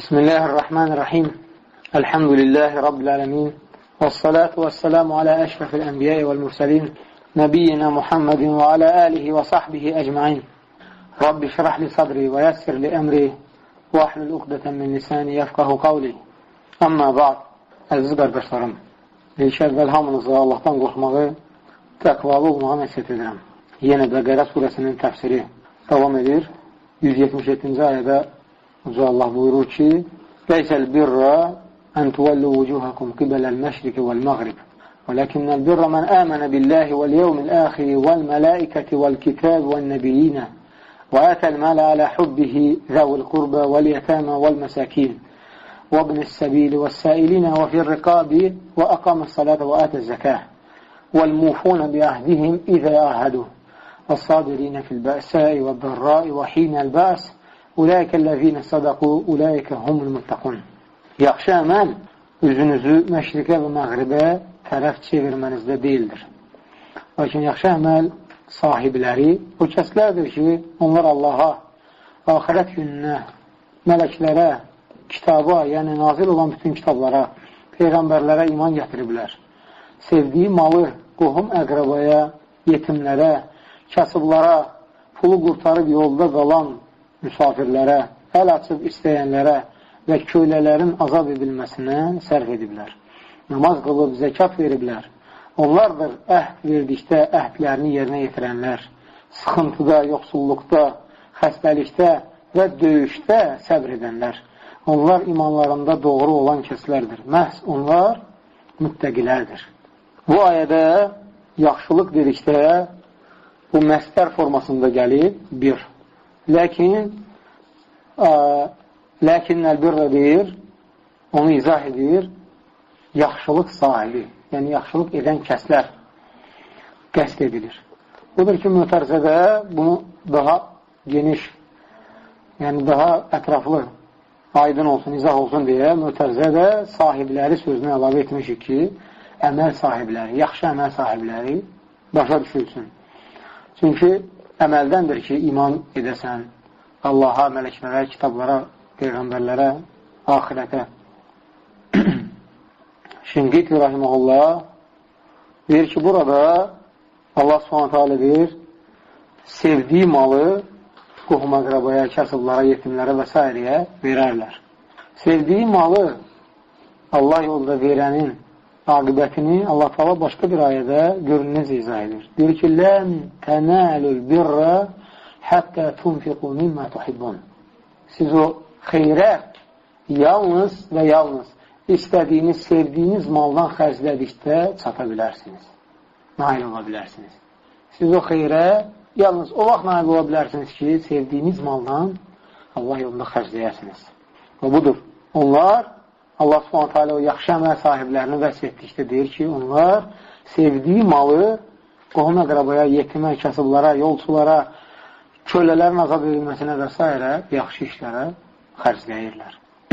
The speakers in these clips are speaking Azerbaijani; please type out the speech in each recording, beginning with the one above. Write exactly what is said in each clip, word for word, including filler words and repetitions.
Bismillahirrahmanirrahim. Elhamdülillahi Rabbil alemin. Vessalatu vesselamu ala eşrefil enbiyai vel mursalin. Nebiyyina Muhammedin ve ala alihi ve sahbihi ecmain. Rabbi şrahli sadri ve yassirli emri ve ahlul uqdeten min lisani yefqahu qavli. Amma ba'd. Əziz qardaşlarım, ilk əvvəl hamınızı Allahdan qorxmağı, təqvalı olmağı nəsiyyət edirəm. Yenə Bəqərə surəsinin təfsiri davam edir. yüz yetmiş yeddinci ayədə Uca Allah buyurur ki, Leysəl birra ən tuvəllu vucuhakum qibələl məşriki vəl məğrib. Və ləkinnəl birra mən əmənə billahi vəl yevmil əxiri vəl mələikəti vəl kitab vəl nəbiyyinə və ətəl mələ alə hubbihi zəvil qurbə vəl yətəmə vəl məsəkin və ibnis səbili və səilinə və fir riqabi və əqamə salatə və ətə zəkəh vəl mufunə bi əhdihim izə əhədu və sabirinə fil bəsəi və dərrai və hinəl bəs Ulaikəl-ləzīnə sadaqu, ulaikə humul muttaqun. Yaxşı əməl üzünüzü məşriqə və məğribə tərəf çevirmənizdə deyildir. Lakin yaxşı əməl sahibləri o kəslərdir ki, onlar Allaha, axirət gününə, mələklərə, kitaba, yəni nazil olan bütün kitablara, peyğəmbərlərə iman gətiriblər. Sevdiyi malı qohum əqrabaya, yetimlərə, kasıblara, pulu qurtarıb yolda qalan müsafirlərə, əl açıb istəyənlərə və köylələrin azab edilməsinə sərf ediblər. Namaz qılıb, zəkat veriblər. Onlardır əhd verdikdə əhdlərini yerinə yetirənlər. Sıxıntıda, yoxsulluqda, xəstəlikdə və döyüşdə səbr edənlər. Onlar imanlarında doğru olan kəslərdir. Məhz onlar müttəqilərdir. Bu ayədə yaxşılıq dedikdə bu məstər formasında gəlib bir. Lakin Lakinnəl birrə deyir, onu izah edir, yaxşılıq sahibi, yəni yaxşılıq edən kəslər qəsd edilir. Budur ki, mütərzədə bunu daha geniş, yəni daha ətraflı, aydın olsun, izah olsun deyə mütərzədə sahibləri sözünü əlavə etmişik ki, əməl sahibləri, yaxşı əməl sahibləri başa düşülsün. Çünki əməldəndir ki, iman edəsən Allaha, mələklərə, kitablara, peyğəmbərlərə, axirətə. Şinqiti rahiməhullah deyir ki, burada Allah subhanətə alə deyir, sevdiyi malı qohum əqrabaya, kasıblara, yetimlərə və s. verərlər. Sevdiyi malı Allah yolda verənin aqibətini Allah təala başqa bir ayədə görünüz izah edir. Deyir ki, lən tənəlül birrə həttə tunfiqu mimmə tuhibbun. Siz o xeyrə yalnız və yalnız istədiyiniz, sevdiyiniz maldan xərclədikdə çata bilərsiniz. Nail ola bilərsiniz. Siz o xeyrə yalnız o vaxt nail ola bilərsiniz ki, sevdiyiniz maldan Allah yolunda xərcləyərsiniz. Və budur. Onlar Allah subhanətə alə o yaxşı əməl sahiblərini vəsf etdikdə deyir ki, onlar sevdiyi malı qohum əqrabaya, yetimə, kasıblara, yolçulara, kölələrin azad edilməsinə və s. yaxşı işlərə xərcləyirlər.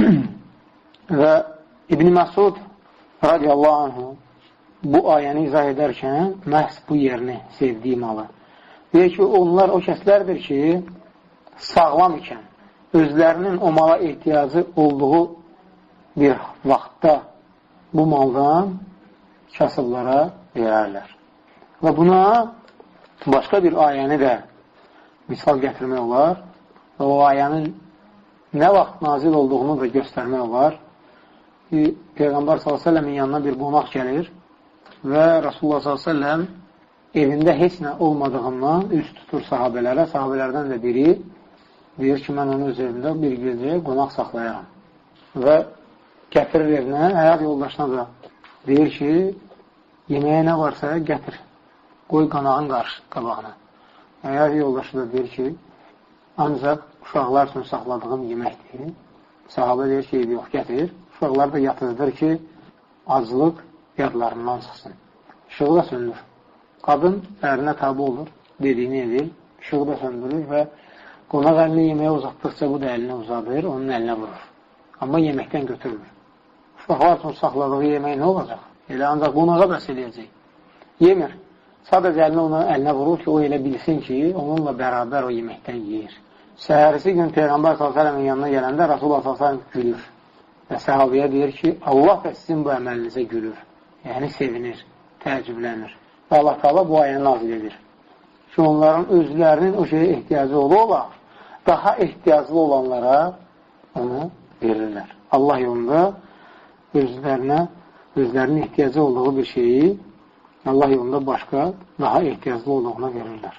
Və İbn-i Məsud radiyallahu anhu bu ayəni izah edərkən məhz bu yerini, sevdiyi malı. Deyir ki, onlar o kəslərdir ki, sağlam ikən, özlərinin o mala ehtiyacı olduğu bir vaxtda bu maldan kasıblara verərlər. Və buna başqa bir ayəni də misal gətirmək olar və o ayənin nə vaxt nazil olduğunu da göstərmək olar. Peyğəmbər sallallahu əleyhi və səlləmin yanına bir qonaq gəlir və Rasulullah sallallahu əleyhi və səlləm evində heç nə olmadığından üz tutur sahabələrə. Sahabələrdən də biri deyir ki, mən onun öz evində bir gecə qonaq saxlayaram. Və gətirir evinə, həyat yoldaşına da deyir ki, yeməyə nə varsa gətir, qoy qonağın qarşı qabağına. Həyat yoldaşı da deyir ki, ancaq uşaqlar üçün saxladığım yeməkdir. Sahabə deyir ki, yox, gətir. Uşaqlar da yatırdır ki, aclıq yadlarından çıxsın. İşığı da söndür. Qadın ərinə tabi olur, dediyini edir, işığı da söndürür və qonaq əlini yeməyə uzatdıqca bu da əlinə uzadır, onun əlinə vurur. Amma yeməkdən götürmür. Uşaqlar üçün saxladığı yemək nə olacaq? Elə ancaq qonağa bəs eləyəcək. Yemir. Sadəcə əlinə ona əlinə vurur ki, o elə bilsin ki, onunla bərabər o yeməkdən yeyir. Səhərisi gün Peyğəmbər s.ə.v-in yanına gələndə Rasulullah s.ə.v gülür. Və səhabiyə deyir ki, Allah da sizin bu əməlinizə gülür. Yəni, sevinir, təəccüblənir. Və Allah Teala bu ayəni nazil edir. Ki, onların özlərinin o şeyə ehtiyacı ola-ola, daha ehtiyaclı olanlara onu verirlər. Allah yolunda özlərinə, özlərinin ehtiyacı olduğu bir şeyi Allah yolunda başqa, daha ehtiyaclı olduğuna verirlər.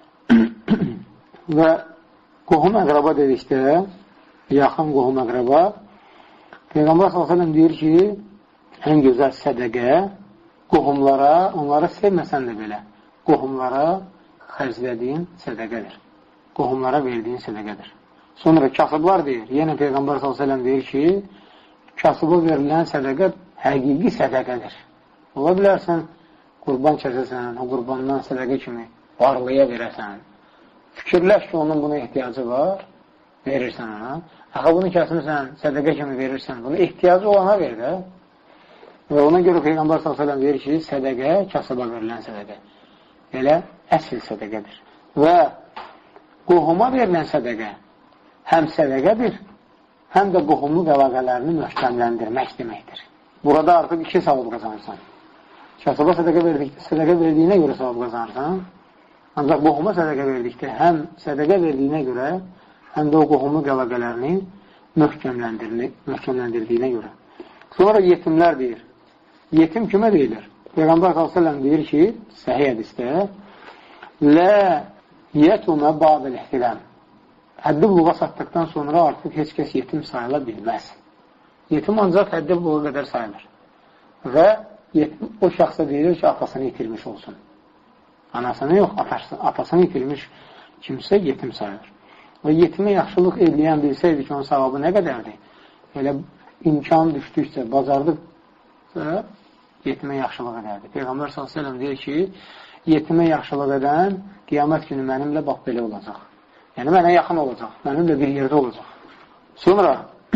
Və qohum əqraba dedikdə, yaxın qohum əqraba, Peyğəmbər s.ə.v deyir ki, ən gözəl sədəqə qohumlara, onları sevməsən də belə, qohumlara xərclədiyin sədəqədir. Qohumlara verdiyin sədəqədir. Sonra kasıblar deyir, yenə Peyğəmbər s.ə.v deyir ki, kasıba verilən sədəqə həqiqi sədəqədir. Ola bilərsən, qurban kəsəsən, o qurbandan sədəqə kimi varlıya verəsən. Fikirləş ki, onun buna ehtiyacı var, verirsən ona. Axı, bunu kəsmirsən, sədəqə kimi verirsən, bunu ehtiyacı olana ver də. Və ona görə Peyğəmbər s.ə.v verir ki, sədəqə, kasıba verilən sədəqə. Elə əsl sədəqədir. Və qohuma verilən sədəqə həm sədəqədir, həm də qohumluq əlaqələrini möhkəmləndirmək deməkdir. Burada artıq iki savab qazanırsan. Kasıba sədəqə, verdikdə, sədəqə verdiyinə görə savab qazanırsan. Ancaq qohuma sədəqə verdikdə həm sədəqə verdiyinə görə, həm də o qohumluq əlaqələrini möhkəmləndirdiyinə görə. Sonra yetimlər deyir. Yetim kimə deyilir? Peyğəmbər s.ə.v deyir ki, səhih hədisdə, Lə yətumə ba'dəl ihtiləm. Həddi buluğa satdıqdan sonra artıq heç kəs yetim sayıla bilməz. Yetim ancaq həddi buluğa qədər sayılır. Və yetim o şəxsə deyilir ki, atasını itirmiş olsun. Anasını yox, atasını, atasını itirmiş kimsə yetim sayılır. Və yetimə yaxşılıq ediləyən bilsəydi ki, onun savabı nə qədərdir? Elə imkan düşdüksə, bacardıqsa, yetimə yaxşılıq edərdi. Peyğəmbər s.ə.v deyir ki, yetimə yaxşılıq edən qiyamət günü mənimlə bax belə olacaq. Yəni, mənə yaxın olacaq, mənimlə bir yerdə olacaq. Sonra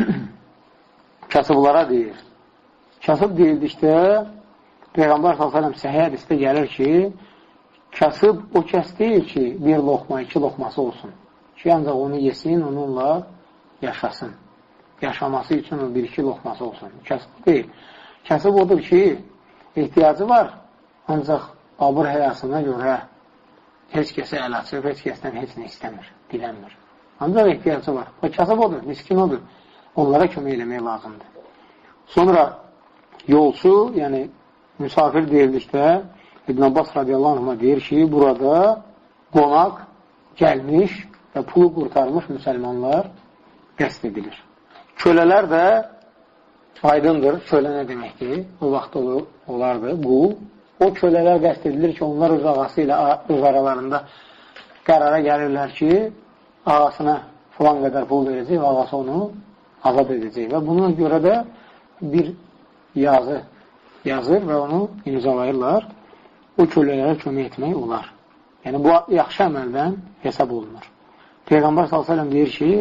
kasıblara deyir. Kasıb deyildikdə Peyğəmbər s.ə.v səhih hədisdə gəlir ki, kasıb o kəs deyil ki, bir loxma, iki loxması olsun. Ki, ancaq onu yesin, onunla yaşasın. Yaşaması üçün o bir-iki loxması olsun. Kasıb deyil. Kasıb odur ki, ehtiyacı var, ancaq abur həyasına görə heç kəsə əl açıb, heç kəsdən heç nə istəmir, dilənmir. Ancaq ehtiyacı var. O kasıb odur, miskin odur. Onlara kömək eləmək lazımdır. Sonra yolçu, yəni müsafir deyildikdə İbn Abbas radiyallahu anh deyir ki, burada qonaq gəlmiş və pulu qurtarmış müsəlmanlar qəsd edilir. Kölələr də aydındır, kölə nə deməkdir? O vaxt olardı, bu. O kölələr qəsd edilir ki, onlar öz ağası ilə öz aralarında qərara gəlirlər ki, ağasına filan qədər pul verəcək və ağası onu azad edəcək. Və buna görə də bir yazı yazır və onu imzalayırlar. O kölələrə kömək etmək olar. Yəni, bu yaxşı əməldən hesab olunur. Peyğəmbər s.ə.v deyir ki,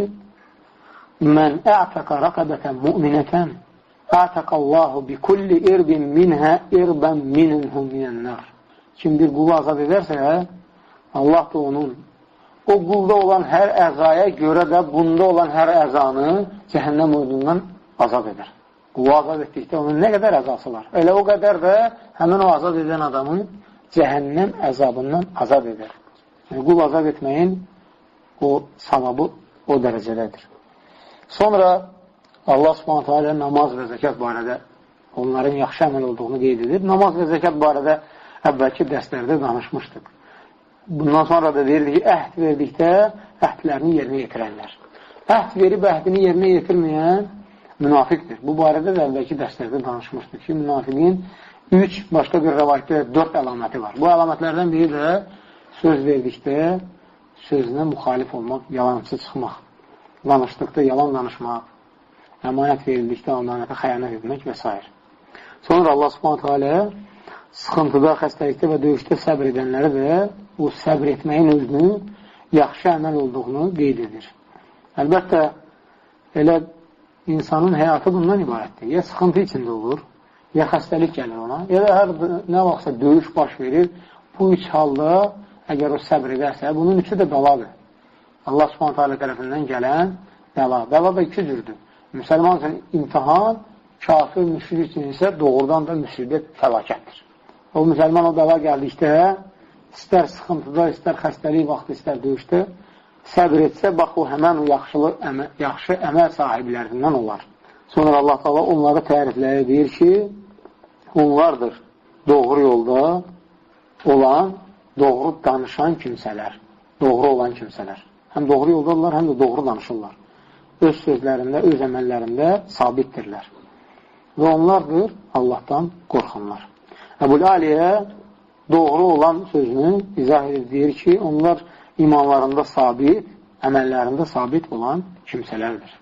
Mən ə'təqə rəqəbətən mü'minətən ə'təqəllahu bi kulli irbin minhə irbən minhum minənlər. Kim bir qulu azad edərsə, Allah da onun o qulda olan hər əzaya görə də bunda olan hər əzanı cəhənnəm ordundan azad edər. Qulu azad etdikdə onun nə qədər əzası var? Elə o qədər də həmin o azad edən adamı cəhənnəm əzabından azad edər. Yəni, qul azad etməyin o savabı o dərəcədədir. Sonra Allah subhanətə alə namaz və zəkat barədə onların yaxşı əməl olduğunu qeyd edir. Namaz və zəkat barədə əvvəlki dərslərdə danışmışdıq. Bundan sonra da deyirdi ki, əhd verdikdə əhdlərini yerinə yetirənlər. Əhd verib əhdini yerinə yetirməyən münafiqdir. Bu barədə də əvvəlki dərslərdə danışmışdıq ki, münafiqin üç, başqa bir rəvayətdə dörd əlaməti var. Bu əlamətlərdən biri də söz verdikdə sözünə müxalif olmaq, yalancı çıxmaq, danışdıqda yalan danışmaq, əmanət verildikdə əmanətə xəyanət etmək və s. Sonra Allah subhanətə alə sıxıntıda, xəstəlikdə və döyüşdə səbr edənləri də o səbr etməyin özünü yaxşı əməl olduğunu qeyd edir. Əlbəttə, elə insanın həyatı bundan ibarətdir. Ya sıxıntı içində olur, ya xəstəlik gəlir ona, ya da hər nə vaxtsa döyüş baş verir. Bu üç halda, əgər o səbr edərsə, bunun üçü də bəladır. Allah Subhanahu taala tərəfindən gələn bəla. Bəla da iki cürdür. Müsəlman üçün imtihan, kafir, müşrik üçün isə doğrudan da müsibət, fəlakətdir. O müsəlman o bəla gəldikdə, istər sıxıntıda, istər xəstəlik vaxtı, istər döyüşdə səbr etsə, bax o həmən o yaxşılı, əmə, yaxşı əməl sahiblərindən olar. Sonra Allah Taala onları tərifləri deyir ki, onlardır doğru yolda olan, doğru danışan kimsələr, doğru olan kimsələr. Həm doğru yoldadırlar, həm də doğru danışırlar. Öz sözlərində, öz əməllərində sabitdirlər. Və onlardır Allahdan qorxanlar. Əbul Aliyə doğru olan sözünü izah edir, deyir ki, onlar imanlarında sabit, əməllərində sabit olan kimsələrdir.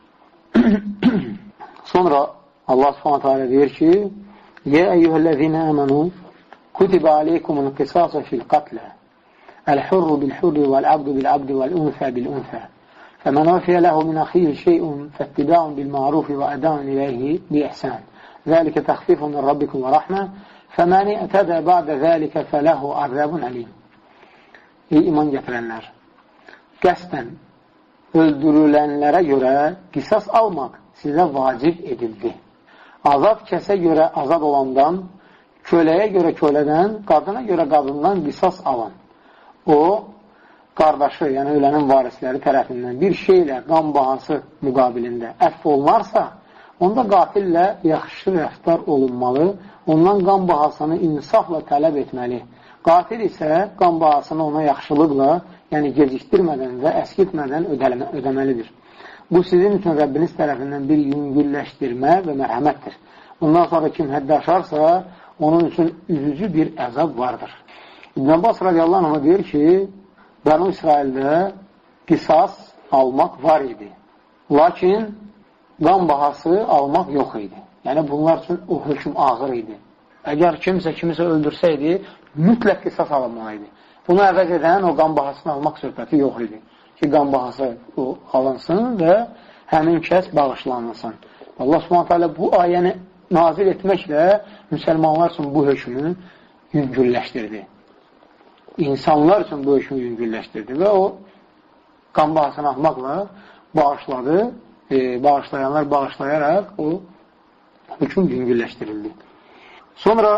Sonra Allah Subhanahu taala deyir ki, Yə eyyuhəl-ləzinə əmənu kutibə aleykumun qisası fil qatlə əl-hurru bil-hurri vəl-abdu bil-abdi vəl-unfə bil-unfə fəmən vəfiyə ləhu min əxiyyə şeyun fəttiba'un bil-ma'rufi və ədəun iləyhi bi-ihsan zəlikə təxfifun min rabbikum və rəhmə fəmən ətədə bə'də zəlikə fələhu əzəbun əlim. Ey iman gətirənlər, qəsdən öldürülənlərə görə qisas almaq sizə vacib edildi. Azad kəsə görə azad olandan, köləyə görə kölədən, qadına görə qadından qisas alan. O, qardaşı, yəni ölənin varisləri tərəfindən bir şeylə qan bahası müqabilində əfv olunarsa, onda qatillə yaxşı rəftar olunmalı, ondan qan bahasını insafla tələb etməli. Qatil isə qan bahasını ona yaxşılıqla, yəni gecikdirmədən və əskiltmədən ödəməlidir. Bu, sizin üçün Rəbbiniz tərəfindən bir yüngülləşdirmə və mərhəmətdir. Bundan sonra kim həddə aşarsa, onun üçün üzücü bir əzab vardır. İbn Abbas radiyallahu anh deyir ki, Bənu İsraildə qisas almaq var idi. Lakin qan bahası almaq yox idi. Yəni, bunlar üçün o hökm ağır idi. Əgər kimsə kimisə öldürsəydi, mütləq qisas alınmalıydı. Bunu əvəz edən o qan bahasını almaq söhbəti yox idi. Ki, qan bahası o, alınsın və həmin kəs bağışlanılsın. Allah Subhanahu taala bu ayəni nazil etməklə müsəlmanlar üçün bu hökmü yüngülləşdirdi. İnsanlar üçün bu hökmü yüngülləşdirdi və o qan bahasını almaqla bağışladı, e, bağışlayanlar bağışlayaraq o hökm yüngülləşdirildi. Sonra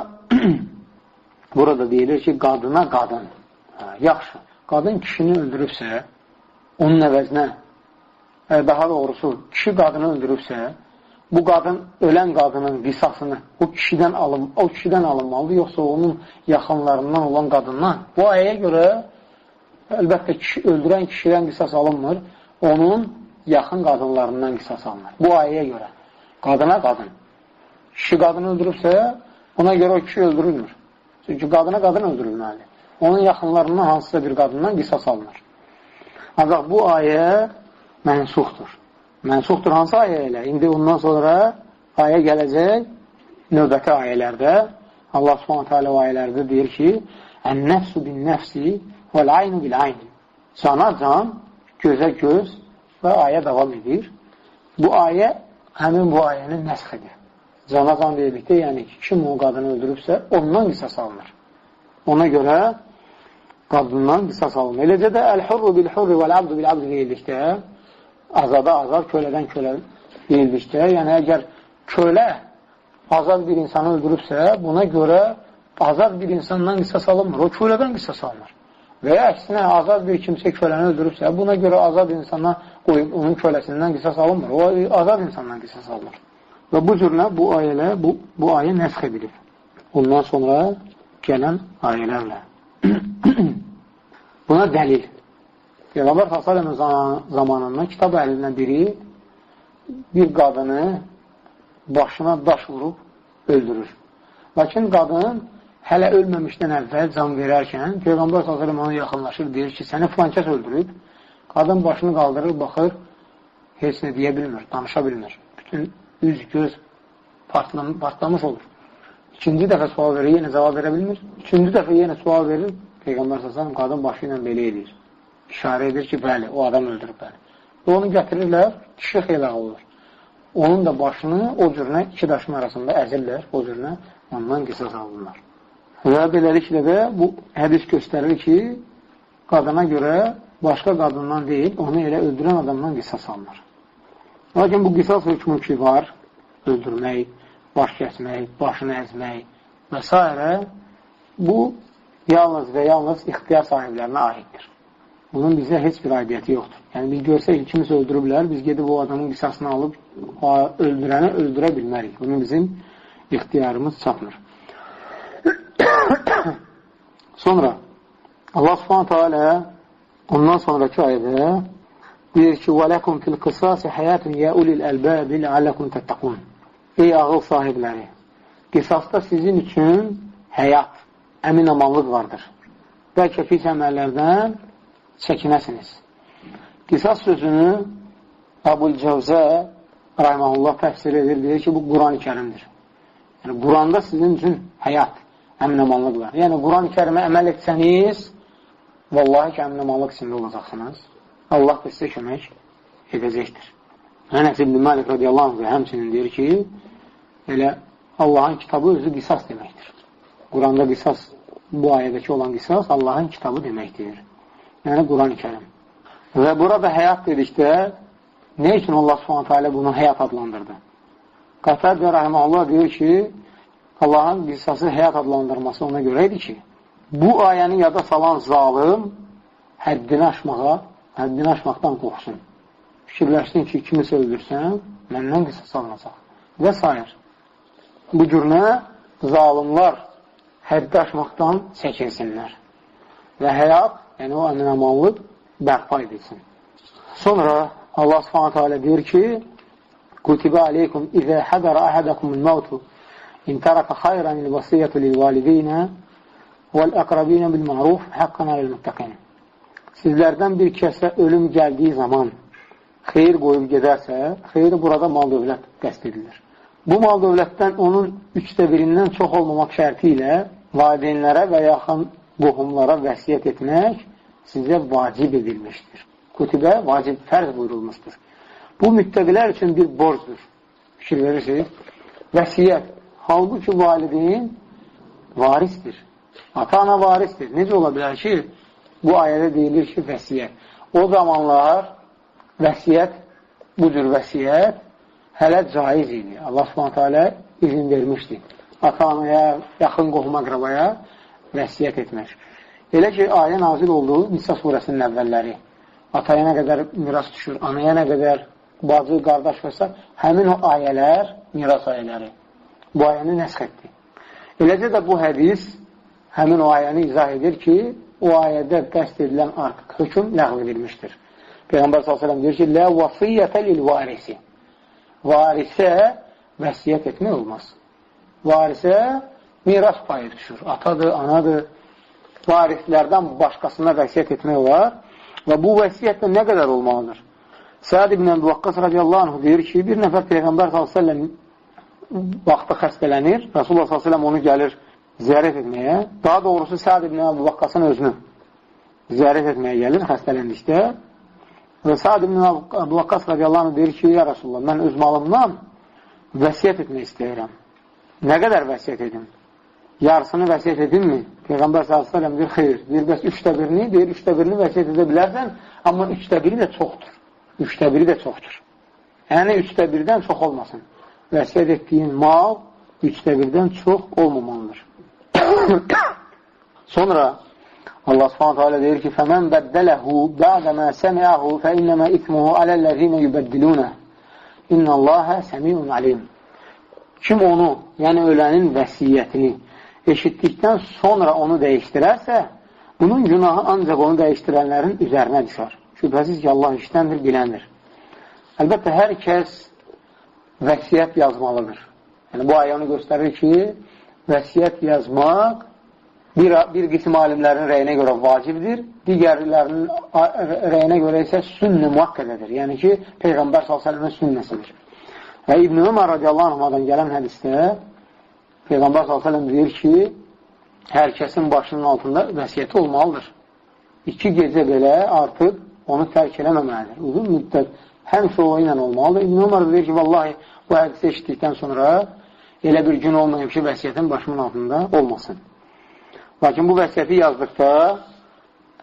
burada deyilir ki, qadına qadın. Hə, yaxşı, qadın kişini öldürübsə, onun əvəzinə, daha doğrusu, kişi qadını öldürübsə, bu qadın, ölən qadının qisasını o kişidən, alın, o kişidən alınmalıdır, yoxsa onun yaxınlarından olan qadından. Bu ayəyə görə, əlbəttə, kişi, öldürən kişidən qisas alınmır, onun yaxın qadınlarından qisas alınır. Bu ayəyə görə, qadına qadın. Kişi qadını öldürübsə, ona görə o kişi öldürülmür. Çünki qadına qadın öldürülməlidir. Onun yaxınlarından hansısa bir qadından qisas alınır. Ancaq bu ayə mənsuxdur. Mənsuxdur hansı ayə ilə? İndi ondan sonra ayə gələcək növbəti ayələrdə. Allah Subhanahu taala o ayələrdə deyir ki, Ən-nəfsu bin-nəfsi vəl-aynu bil-ayni. Cana can, gözə göz və ayə davam edir. Bu ayə həmin bu ayənin nəsxidir. Cana can deyildikdə, yəni ki, kim o qadını öldürübsə, ondan qisas alınır. Ona görə qadından qisas alınır. Eləcə də əl-hurru bil-hurri vəl-abdu bil-abdu deyildikdə, azada azad, kölədən kölə deyildikdə, yəni əgər kölə azad bir insanı öldürübsə, buna görə azad bir insandan qisas alınmır, o kölədən qisas alınır. Və ya əksinə, azad bir kimsə köləni öldürübsə, buna görə azad insana qoyub onun köləsindən qisas alınmır, o azad insandan qisas alınır. Və bu cürlə bu ayələ, bu, bu ayə nəsx edilir. Ondan sonra gələn ayələrlə. Buna dəlil. Peyğəmbər sallallahu zamanında kitab əhlindən biri bir qadını başına daş vurub öldürür. Lakin qadın hələ ölməmişdən əvvəl can verərkən Peyğəmbər sallallahu ona yaxınlaşır, deyir ki, səni filankəs öldürüb. Qadın başını qaldırır, baxır, heç nə deyə bilmir, danışa bilmir. Bütün üz, göz partlamış olur. İkinci dəfə sual verir, yenə cavab verə bilmir. Üçüncü dəfə yenə sual verir, Peyğəmbər sallallahu qadın başı ilə belə edir. İşarə edir ki, bəli, o adam öldürüb bəli. Və onu gətirirlər, kişi xeylağı olur. Onun da başını o cürünə iki daşın arasında əzirlər, o cürünə ondan qisas alırlar. Və beləliklə də bu hədis göstərir ki, qadına görə başqa qadından deyil, onu elə öldürən adamdan qisas alınır. Lakin bu qisas hökmü ki var, öldürmək, baş kəsmək, başını əzmək və s. bu yalnız və yalnız ixtiyar sahiblərinə aiddir. Bunun bizə heç bir aidiyyəti yoxdur. Yəni biz görsək ki, kimisə öldürüblər, biz gedib o adamın qisasını alıb öldürəni öldürə bilmərik. Bunun bizim ixtiyarımız çatmır. Sonra Allah Subhanahu teala ondan sonraki ayədə deyir ki: "Və lekum fil qisas hayatun ya ulil albab la'allakum tattaqun." Ey ağıl sahibləri, qisasda sizin üçün həyat, əmin-amanlıq vardır. Bəlkə pis əməllərdən çəkinəsiniz. Qisas sözünü Əbul Cəvzə rahimehullah təfsir edir, deyir ki, bu Quran-ı Kərimdir. Yəni, Quranda sizin üçün həyat, əmin-amanlıq var. Yəni, Quran-ı Kərimə əməl etsəniz, vallahi ki, əmin-amanlıq içində olacaqsınız. Allah da sizə kömək edəcəkdir. Ənəs ibn Malik radiyallahu anh həmçinin deyir ki, elə Allahın kitabı özü qisas deməkdir. Quranda qisas, bu ayədəki olan qisas Allahın kitabı deməkdir. Yəni, Quran-ı Kərim. Və burada həyat dedikdə, nə üçün Allah subhanahu teala bunu həyat adlandırdı? Qatədə rahiməhullah deyir ki, Allahın qisası həyat adlandırması ona görə idi ki, bu ayəni yada salan zalım həddini aşmağa, həddini aşmaqdan qorxsun. Fikirləşsin ki, kimisə öldürsən, məndən qisas alınacaq. Və s. Bu cürünə zalimlar həddi aşmaqdan çəkinsinlər. Və həyat, yəni o əmin-amanlıq bərpa edilsin. Sonra Allah subhanahu teala deyir ki, Kutibə aleykum izə hədərə əhədəkumul mavtu in tərəkə xayrən il-vasiyyətü lil-valideyinə vəl-əqrabinə bil-ma'ruf haqqən aləl-müttəqin. Sizlərdən bir kəsə ölüm gəldiyi zaman xeyir qoyub gedərsə, xeyri burada mal-dövlət qəsd edilir. Bu mal-dövlətdən onun üçdə birindən çox olmamaq şərti ilə valideynlərə və yaxın qohumlara vəsiyyət etmək sizə vacib edilmişdir. Kutibə vacib, fərz buyurulmuşdur. Bu müttəqilər üçün bir borcdur. Fikir verirsiniz. Vəsiyyət. Halbuki valideyn varisdir. Ata-ana varisdir. Necə ola bilər ki, bu ayədə deyilir ki, vəsiyyət. O zamanlar vəsiyyət, bu cür vəsiyyət hələ caiz idi. Allah subhanahu teala izin vermişdi. Ata-anaya, yaxın qohum-əqrabaya vəsiyyət etmək. Elə ki, ayə nazil olduğu Nisa surəsinin əvvəlləri. Ataya nə qədər miras düşür, anaya nə qədər bacı, qardaş və s. həmin o ayələr, miras ayələri. Bu ayəni nəsx etdi. Eləcə də bu hədis həmin o ayəni izah edir ki, o ayədə qəsd edilən artıq hökm ləğv edilmişdir. Peyğəmbər sallallahu əleyhi və səlləm deyir ki, "Lə vasiyyətə lil-varisi." Varisə vəsiyyət etmək olmaz. Varisə miras payı düşür. Atadır, anadır. Varislərdən başqasına vəsiyyət etmək olar və bu vəsiyyətdə nə qədər olmalıdır? Səad ibn Əbu Vaqqas radiyallahu anh deyir ki, bir nəfər Peyğəmbər sallallahu əleyhi və səlləm vaxtda xəstələnir, Rasulullah sallallahu əleyhi və səlləm onu gəlir ziyarət etməyə, daha doğrusu Səad ibn Əbu Vaqqasın özünü ziyarət etməyə gəlir xəstələndikdə və Səad ibn Əbu Vaqqas radiyallahu anh deyir ki, ya Rasulullah, mən öz malımdan vəsiyyət etmək istəyirəm. Nə qədər vəsiyyət edim? Yarısını vəsiyyət edinmi? Peyğəmbər sallallahu əleyhi və səlləm deyir, xeyr. Deyir, bəs üçdə birini, deyir, üçdə birini vəsiyyət edə bilərsən, amma üçdə biri də çoxdur. Üçdə biri də çoxdur. Yəni, üçdə birdən çox olmasın. Vəsiyyət etdiyin mal üçdə birdən çox olmamalıdır. Sonra Allah subhanahu teala deyir ki, فَمَنْ بَدَّلَهُ بَعْدَ مَا سَمِعَهُ فَإِنَّمَا إِثْمُهُ عَلَى الَّذِينَ يُبَدِّلُونَ إِنَّ اللّٰهَ سَمِيعٌ عَلِيمٌ. Kim onu, yəni ölənin vəsiyyətini eşitdikdən sonra onu dəyişdirərsə, bunun günahı ancaq onu dəyişdirənlərin üzərinə düşər. Şübhəsiz ki, Allah işləndir, biləndir. Əlbəttə, hər kəs vəsiyyət yazmalıdır. Yəni, bu ayə onu göstərir ki, vəsiyyət yazmaq bir, bir qism alimlərin rəyinə görə vacibdir, digərlərinin rəyinə görə isə sünnə muhakkədədir. Yəni ki, Peyğəmbər sallallahu əleyhi və səlləmin sünnəsidir. Və İbn Ömər radiyallahu anhdan gələn hədisdə Peyğəmbər sallallahu əleyhi və səlləm deyir ki, hər kəsin başının altında vəsiyyəti olmalıdır. İki gecə belə artıq onu tərk eləməməlidir. Uzun müddət həmişə o ilə olmalıdır. İbn Ömər deyir ki, vallahi bu hədisi eşitdikdən sonra elə bir gün olmayıb ki, vəsiyyətin başımın altında olmasın. Lakin bu vəsiyyəti yazdıqda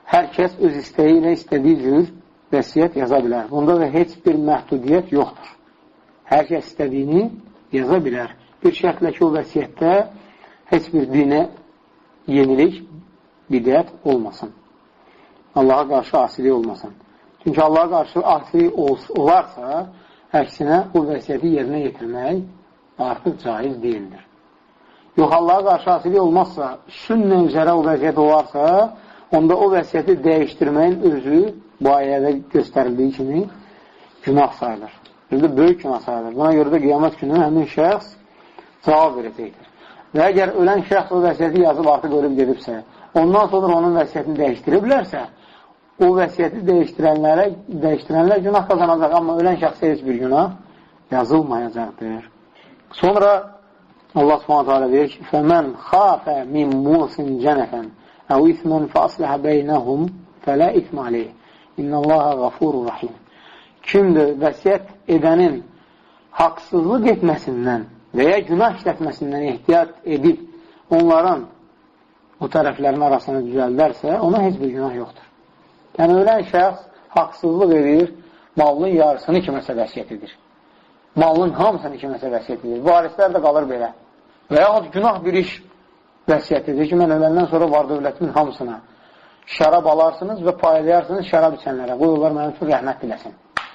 hər kəs öz istəyi ilə istədiyi cür vəsiyyət yaza bilər. Bunda da heç bir məhdudiyyət yoxdur. Hər kəs istədiyini yaza bilər. Bir şərtlə ki, o vəsiyyətdə heç bir dinə yenilik, bidət olmasın. Allaha qarşı asilik olmasın. Çünki Allaha qarşı asilik olarsa, əksinə o vəsiyyəti yerinə yetirmək artıq caiz deyildir. Yox, Allaha qarşı asilik olmazsa, sünnə üzərə o vəsiyyət olarsa, onda o vəsiyyəti dəyişdirməyin özü bu ayədə göstərildiyi kimi günah sayılır. Bir də böyük günah sayılır. Buna görə də qiyamət günü həmin şəxs cavab verəcəkdir. Və əgər ölən şəxs o vəsiyyəti yazıb artıq ölüb gedibsə, ondan sonra onun vəsiyyətini dəyişdiriblərsə, o vəsiyyəti dəyişdirənlərə, dəyişdirənlər günah qazanacaq, amma ölən şəxsə heç bir günah yazılmayacaqdır. Sonra Allah subhanətə alə deyir ki, فَمَنْ خَافَ مِنْ مُوسٍ جَنَفًا اَوْ اِثْمًا فَأَصْلَحَ بَيْنَهُمْ فَلَا اِثْمَ عَلَيْهِ اِنَّ اللّٰهَ غَفُورٌ رَحِيمٌ. Kimdir vəsiyyət edənin haqsızlıq etməsindən və ya günah işlətməsindən ehtiyat edib onların bu tərəflərin arasını düzəldərsə, ona heç bir günah yoxdur. Yəni, ölən şəxs haqsızlıq edir, malının yarısını kiməsə vəsiyyət edir. Malının hamısını kiməsə vəsiyyət edir. Varislər də qalır belə. Və yaxud günah bir iş vəsiyyət edir ki, mən öləndən sonra var dövlətimin hamısına şərab alarsınız və paylayarsınız şərab içənlərə. Qoyurlar mənim üçün rəhmət diləsin.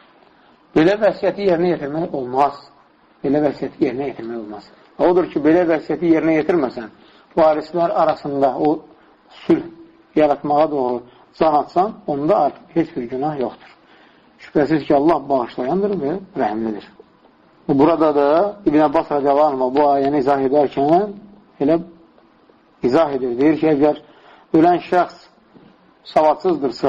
Belə vəsiyyəti yerinə yetirmək olmaz. Belə vəsiyyəti yerinə yetirmək olmaz. Odur ki, belə vəsiyyəti yerinə yetirməsən, varislər arasında o sülh yaratmağa doğru can atsan, onda artıq heç bir günah yoxdur. Şübhəsiz ki, Allah bağışlayandır və rəhimlidir. Burada da İbn Abbas radiyallahu anh bu ayəni izah edərkən elə izah edir. Deyir ki, əgər ölən şəxs savadsızdırsa,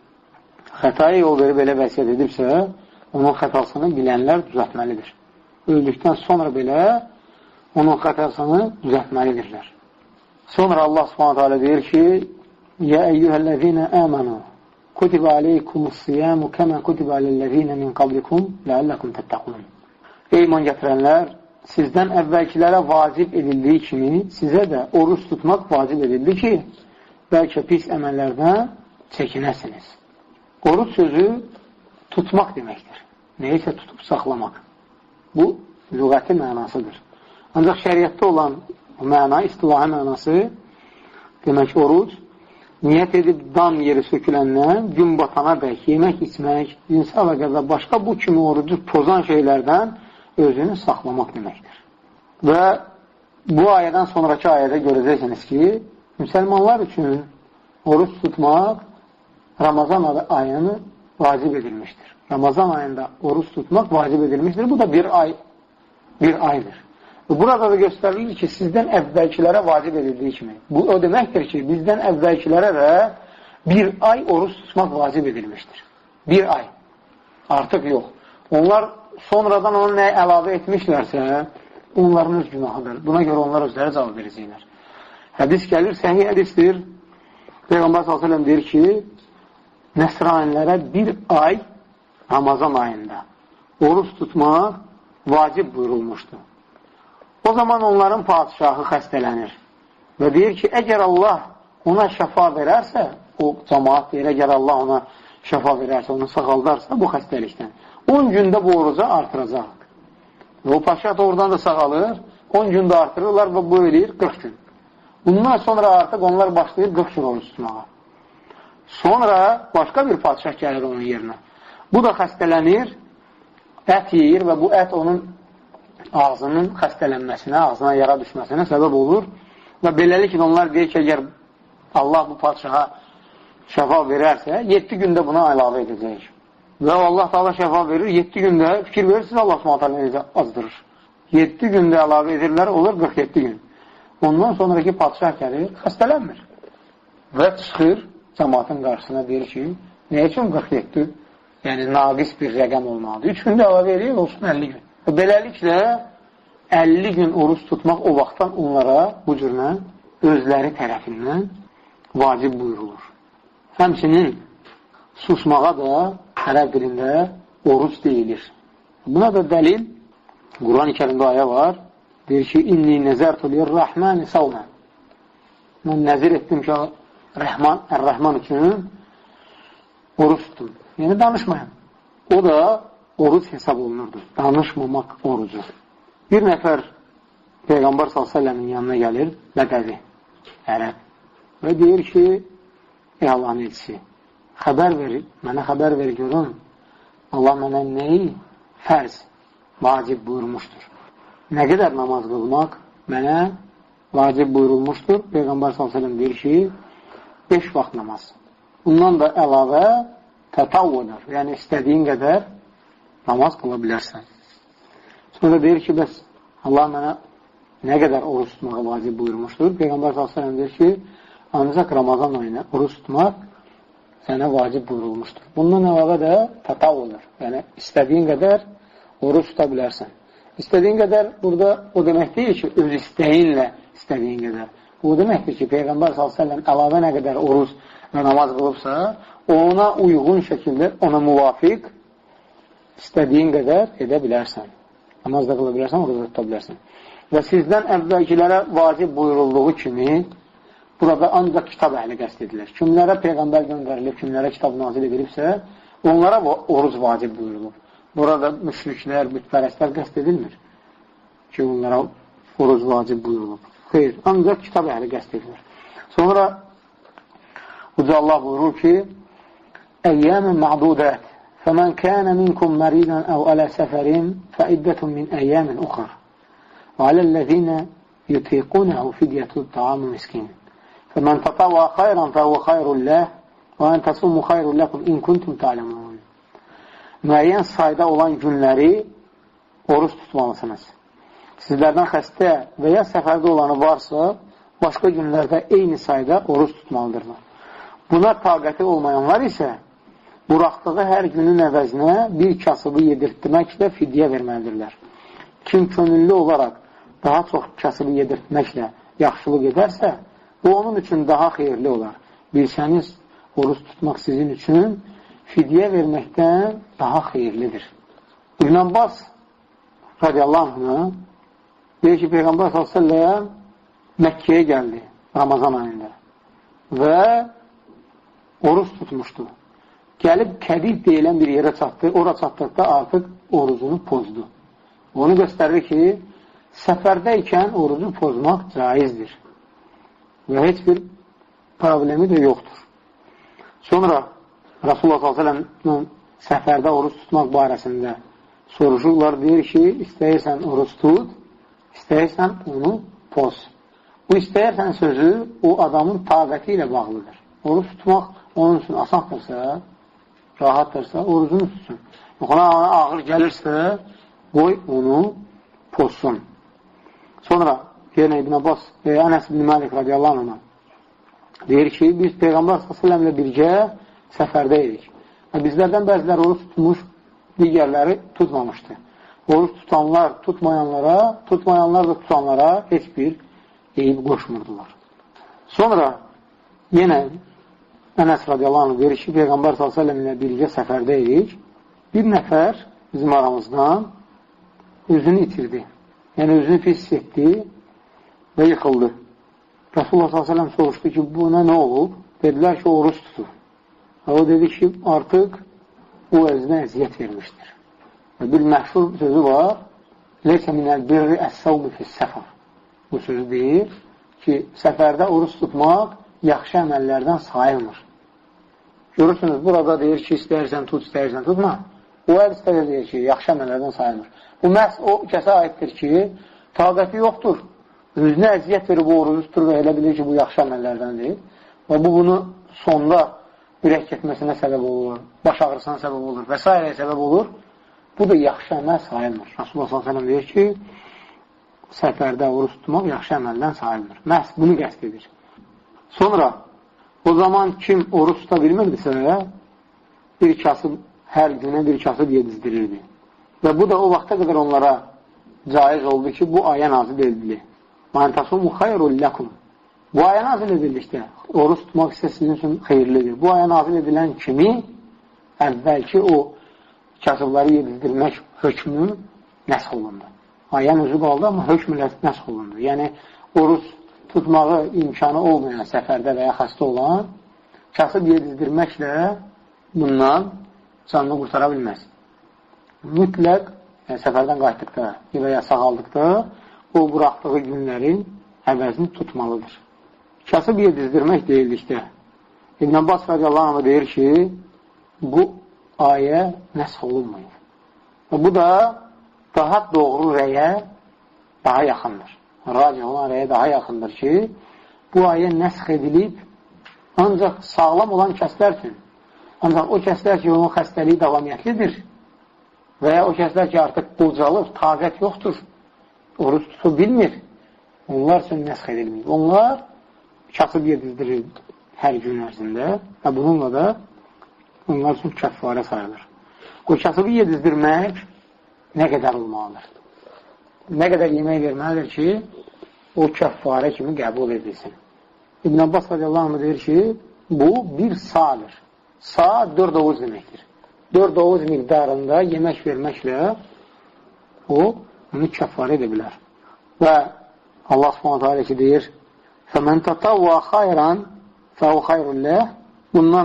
xətaya yol verib elə vəsiyyət edibsə, onun xətasını bilənlər düzəltməlidir. Öldükdən sonra belə onun xətasını düzəltməlidirlər. Sonra Allah subhanətə alə deyir ki, يَا أَيُّهَا الَّذِينَ آمَنُوا كُتِبَ عَلَيْكُمُ الصِّيَامُ كَمَا كُتِبَ عَلَى الَّذِينَ مِنْ قَبْلِكُمْ لَعَلَّكُمْ تَتَّقُونَ. Ey iman gətirənlər, sizdən əvvəlkilərə vacib edildiyi kimi sizə də oruç tutmaq vacib edildi ki, bəlkə pis əməllərdən çəkinəsiniz. Oruç sözü tutmaq deməkdir. Neysə tutub saxlamaq. Bu, lüğəti mənasıdır. Ancaq şəriətdə olan məna, istilahi mənası, demək oruc, niyyət edib dam yeri söküləndən gün batana dək, yemək, içmək, cinsi əlaqə və başqa bu kimi orucu pozan şeylərdən özünü saxlamaq deməkdir. Və bu ayədən sonraki ayədə görəcəksiniz ki, müsəlmanlar üçün oruç tutmaq Ramazan ayını vacib edilmişdir. Ramazan ayında oruç tutmaq vacib edilmişdir. Bu da bir ay, bir aydır. Burada da göstərilir ki, sizdən əvvəlkilərə vacib edildiyi kimi. Bu o deməkdir ki, bizdən əvvəlkilərə də bir ay oruç tutmaq vacib edilmişdir. Bir ay. Artıq yox. Onlar sonradan onu nə əlavə etmişlərsə, onların öz günahıdır. Buna görə onlar özləri cavab verəcəklər. Hədis gəlir, səhih hədisdir. Peyğəmbər sallallahu əleyhi və səlləm deyir ki, nəsranilərə bir ay Ramazan ayında oruç tutmaq vacib buyurulmuşdur. O zaman onların padişahı xəstələnir və deyir ki, əgər Allah ona şəfa verərsə, o cəmaat deyir, əgər Allah ona şəfa verərsə, onu sağaldarsa bu xəstəlikdən, on gündə bu oruca artıracaq. Və o padişah da oradan da sağalır, on gündə artırırlar və bu eləyir qırx gün. Bundan sonra artıq onlar başlayır qırx gün oruç tutmağa. Sonra başqa bir padişah gəlir onun yerinə. Bu da xəstələnir, ət yeyir və bu ət onun ağzının xəstələnməsinə, ağzına yara düşməsinə səbəb olur və beləliklə onlar deyir ki, əgər Allah bu padişaha şəfa verərsə, yeddi gündə buna əlavə edəcək. Və Allah da şəfa verir, yeddi gündə fikir verirsiniz, Allah s.ə.v. necə azdırır. yeddi gündə əlavə edirlər, olur qırx yeddi gün. Ondan sonraki padişah gəlir, xəstələnmir. Və çıxır, cəmaatın qarşısına deyir ki, nə üçün qırx yeddi? Yəni, naqis bir rəqəm olmalıdır. üç gündə əlavə edir, olsun əlli gün. Beləliklə, əlli gün oruç tutmaq o vaxtdan onlara bu cürlə özləri tərəfindən vacib buyurulur. Həmçinin susmağa da ərəb dilində oruc deyilir. Buna da dəlil, Quran-ı Kərimdə ayə var, deyir ki, İnni nəzərtu lirrahmani savmən. Mən nəzir etdim ki, Rəhman, Ər-Rəhman üçün oruç tutun. Yəni, danışmayın. O da oruç hesab olunurdu. Danışmamaq orucu. Bir nəfər Peyğəmbər sallallahu əleyhi və səlləmin yanına gəlir, Bədəvi, ərəb və deyir ki, ey Allahın elçisi, xəbər verir, mənə xəbər verir, görün, Allah mənə nəyi fərz, vacib buyurmuşdur. Nə qədər namaz qılmaq mənə vacib buyurulmuşdur. Peyğəmbər sallallahu əleyhi və səlləm deyir ki, beş vaxt namaz. Bundan da əlavə tətavvüdür, yəni istədiyin qədər namaz qıla bilərsən. Sonra deyir ki, bəs Allah mənə nə qədər oruç tutmağa vacib buyurmuşdur. Peyğəmbər sallallahu əleyhi və səlləm deyir ki, ancaq Ramazan ayına oruç tutmaq sənə vacib buyurulmuşdur. Bundan əlavə də tətavvüdür, yəni istədiyin qədər oruç tuta bilərsən. İstədiyin qədər, burada o demək deyil ki, öz istəyinlə istədiyin qədər. Bu deməkdir ki, Peyğəmbər sallallahu əleyhi və səlləm əlavə nə qədər oruç və namaz qılıbsa, ona uyğun şəkildə, ona müvafiq istədiyin qədər edə bilərsən. Namaz da qıla bilərsən, oruç da tuta bilərsən. Və sizdən əvvəlkilərə vacib buyurulduğu kimi, burada ancaq kitab əhli qəsd edilir. Kimlərə Peyğəmbər göndərilib, kimlərə kitab nazil edilibsə, onlara oruc vacib buyurulur. Burada müşriklər, bütpərəstlər qəsd edilmir ki, onlara oruc vacib buyurulur. Xeyr, ancaq kitab əhli qəsd edilir. Sonra Uca Allah buyurur ki, əyyəmin ma'dudət fəmən kənə minkum məridən əv ələ səfərin fəiddətun min əyyəmin uxar və aləl-ləzinə yutiqunəhu fidyətü ta'amü miskin fəmən tatavva xayran fəvə xayrulləh və ən təsummu xayrulləkum in kuntum ta'ləmun. Müəyyən sayda olan günləri oruç tutmalısınız. Sizlərdən xəstə və ya səfərdə olanı varsa, başqa günlərdə eyni sayda oruç tutmalıdırlar. Buna taqəti olmayanlar isə buraxdığı hər günün əvəzinə bir kasıbı yedirtməklə fidyə verməlidirlər. Kim könüllü olaraq daha çox kasıbı yedirtməklə yaxşılıq edərsə, bu onun üçün daha xeyirli olar. Bilsəniz, oruç tutmaq sizin üçün fidyə verməkdən daha xeyirlidir. İbn Abbas radiyallahu anh deyir ki, Peyğəmbər sallallahu əleyhi və səlləm Məkkəyə gəldi Ramazan ayında və oruç tutmuşdu. Gəlib Kədir deyilən bir yerə çatdı. Ora çatdıqda artıq orucunu pozdu. Onu göstərir ki, səfərdəykən orucu pozmaq caizdir və heç bir problemi də yoxdur. Sonra Rasulullah sallallahu əleyhi və səlləm səfərdə oruç tutmaq barəsində soruşurlar, deyir ki, istəyirsən oruç tut, istəyirsən onu poz. Bu istəyirsən sözü o adamın taqəti ilə bağlıdır. Oruç tutmaq onun üçün asandırsa, rahatdırsa, orucunu tutsun. Yoxuna ağır gəlirsə, qoy onu pozsun. Sonra yenə İbn Abbas və Ənəs ibn Malik radiyallahu anh deyir ki, biz Peyğəmbər sallallahu əleyhi və səlləmlə birgə səfərdə idik. Və bizlərdən bəziləri oruç tutmuş, digərləri tutmamışdı. Oruç tutanlar tutmayanlara, tutmayanlar da tutanlara heç bir eyib qoşmurdular. Sonra yenə Ənəs radiyallahu anh verir ki, Peyğəmbər sallallahu əleyhi və səlləm ilə birgə səfərdə idik. Bir nəfər bizim aramızdan özünü itirdi. Yəni özünü pis etdi və yıxıldı. Rasulullah sallallahu əleyhi və səlləm soruşdu ki, buna nə olub? Dedilər ki, oruç tutub. Və o dedi ki, artıq o özünə əziyyət vermişdir. Və bir məşhur sözü var, leysə minəl birri əs-savmi fis-səfər. Bu sözü deyir ki, səfərdə oruç tutmaq yaxşı əməllərdən sayılmır. Görürsünüz, burada deyir ki, istəyirsən tut, istəyirsən tutma. O əl istəyir deyir ki, yaxşı əməllərdən sayılmır. Bu məhz o kəsə aiddir ki, taqəti yoxdur. Özünə əziyyət verib o orucu tutur və elə bilir ki, bu yaxşı əməllərdəndir. Və bu, bunu sonda ürək getməsinə səbəb olur, baş ağrısına səbəb olur və s. səbəb olur. Bu da yaxşı əməl sayılmır. Rasulullah sallallahu əleyhi və səlləm deyir ki, səfərdə oruç tutmaq yaxşı əməldən sayılmır. Məhz bunu qəsd edir. Sonra, o zaman kim oruç tuta bilmirdisə, bir kasıb, hər günə bir kasıb yedizdirirdi. Və bu da o vaxta qədər onlara caiz oldu ki, bu ayə nazil edildi. Mən təsumu xayrul ləkum. Bu ayə nazil edildikdə, oruç tutmaq isə sizin üçün xeyirlidir. Bu ayə nazil edilən kimi, əvvəlki o kasıbları yedizdirmək hökmü nəsx olundu. Ayən özü qaldı, amma hökmü nəsx olundu. Yəni, oruç tutmağı imkanı olmayan səfərdə və ya xəstə olan kasıb yedizdirməklə bundan canını qurtara bilməz. Mütləq yəni, səfərdən qayıtdıqda və ya sağaldıqda o buraxdığı günlərin əvəzini tutmalıdır. Kasıb yedizdirmək deyildikdə İbn Abbas radiyallahu anh deyir ki, bu ayə nəsx olunmayır. Və bu da daha doğru rəyə daha yaxındır. Racih olan rəyə daha yaxındır ki, bu ayə nəsx edilib ancaq sağlam olan kəslər üçün. Ancaq o kəslər ki, onun xəstəliyi davamiyyətlidir və ya o kəslər ki, artıq qocalır, taqət yoxdur, oruç tutu bilmir, onlar üçün nəsx edilmir. Onlar kasıb yedizdirir hər gün ərzində və bununla da onlar üçün kəffarə sayılır. O kasıbı yedizdirmək nə qədər olmalıdır? Nə qədər yemək verməlidir ki, o kəffarə kimi qəbul edilsin. İbn Abbas radiyallahu anh deyir ki, bu bir sa'dır. Sa dörd oğuz deməkdir. Dörd oğuz miqdarında yemək verməklə o, onu kəffarə edə bilər. Və Allah subhanətə alə ki, deyir, فَمَنْ تَطَوَّا خَيْرًا فَهُ خَيْرُ اللّٰهِ Bundan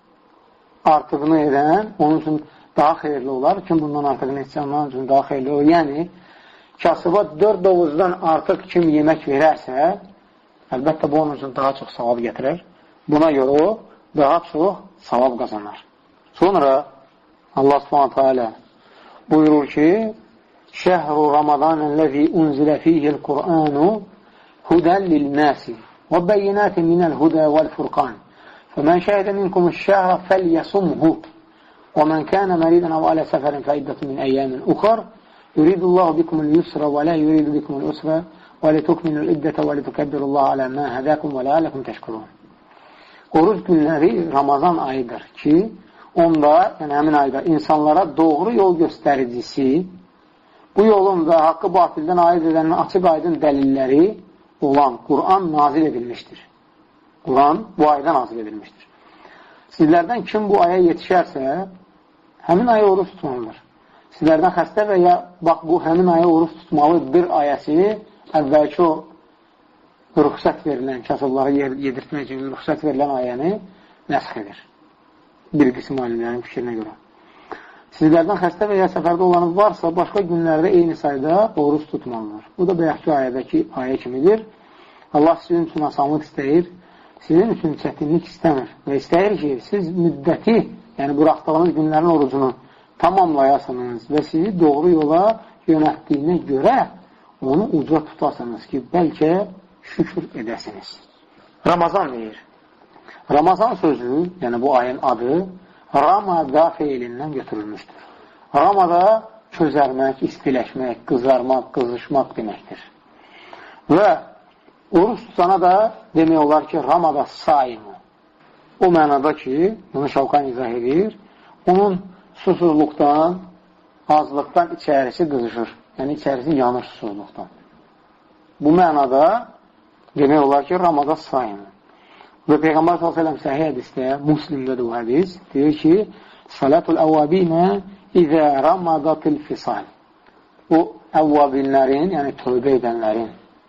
artıqını edən onun üçün daha xeyirli olar. Kim bundan artıqını etsə, onun üçün daha xeyirli olur. Yəni, kasıba dörd oğuzdan artıq kim yemək verərsə, əlbəttə bu onun üçün daha çox savab gətirər. Buna görə o daha çox savab qazanar. Sonra Allah subhanətə alə buyurur ki, Şəhru Ramadanəl-ləzi unzilə fiyhil Qur'anu hudən lil-nəsi və bəyinətin minəl-hudə vəl-furqan فَمَنْ شَهِدَ مِنْكُمُ الشَّهْرَ فَلْيَصُمْهُ وَمَنْ كَانَ مَرِيضًا أَوْ عَلَى سَفَرٍ فَعِدَّةٌ مِنْ أَيَّامٍ أُخَرَ يُرِيدُ اللَّهُ بِكُمُ الْيُسْرَ وَلَا يُرِيدُ بِكُمُ الْعُسْرَ وَلِتُكْمِلُوا الْعِدَّةَ وَلِتُكَبِّرُوا اللَّهَ عَلَى مَا هَدَاكُمْ وَلَعَلَّكُمْ تَشْكُرُونَ Oruç günləri Ramazan ayıdır ki, onda, yəni həmin ayda insanlara doğru yol göstəricisi, bu yolun və haqqı batildən ayıd edənin açıq aydın dəlilləri olan Quran nazil edilmişdir. Quran bu ayda nazil edilmişdir. Sizlərdən kim bu aya yetişərsə, həmin aya oruç tutmalıdır. Sizlərdən xəstə və ya bax bu həmin aya oruç tutmalıdır ayəsi əvvəlki o rüxsət verilən, kasıbları yedirtmək üçün rüxsət verilən ayəni nəsx edir. Bir qism alimlərin fikrinə görə. Sizlərdən xəstə və ya səfərdə olanı varsa, başqa günlərdə eyni sayda oruç tutmalıdır. Bu da bayaqki ayədəki ayə kimidir. Allah sizin üçün asanlıq istəyir, sizin üçün çətinlik istəmir və istəyir ki, siz müddəti, yəni buraxdığınız günlərin orucunu tamamlayasınız və sizi doğru yola yönətdiyinə görə onu uca tutasınız ki, bəlkə şükür edəsiniz. Ramazan deyir. Ramazan sözü, yəni bu ayın adı, Ramada feilindən götürülmüşdür. Ramada közərmək, istiləşmək, qızarmaq, qızışmaq deməkdir. Və oruç tutana da demək olar ki, Ramada saimi. O mənada ki, bunu Şavqan izah edir, onun susuzluqdan, azlıqdan içərisi qızışır. Yəni, içərisi yanır susuzluqdan. Bu mənada demək olar ki, Ramada saimi. Və Peyğəmbər sallallahu əleyhi və səlləm səhih hədisdə, Müslimdə də bu hədis, deyir ki, Salatul əvvabinə izə ramadatil fisal. O, əvvabinlərin, yəni tövbə edənlərin,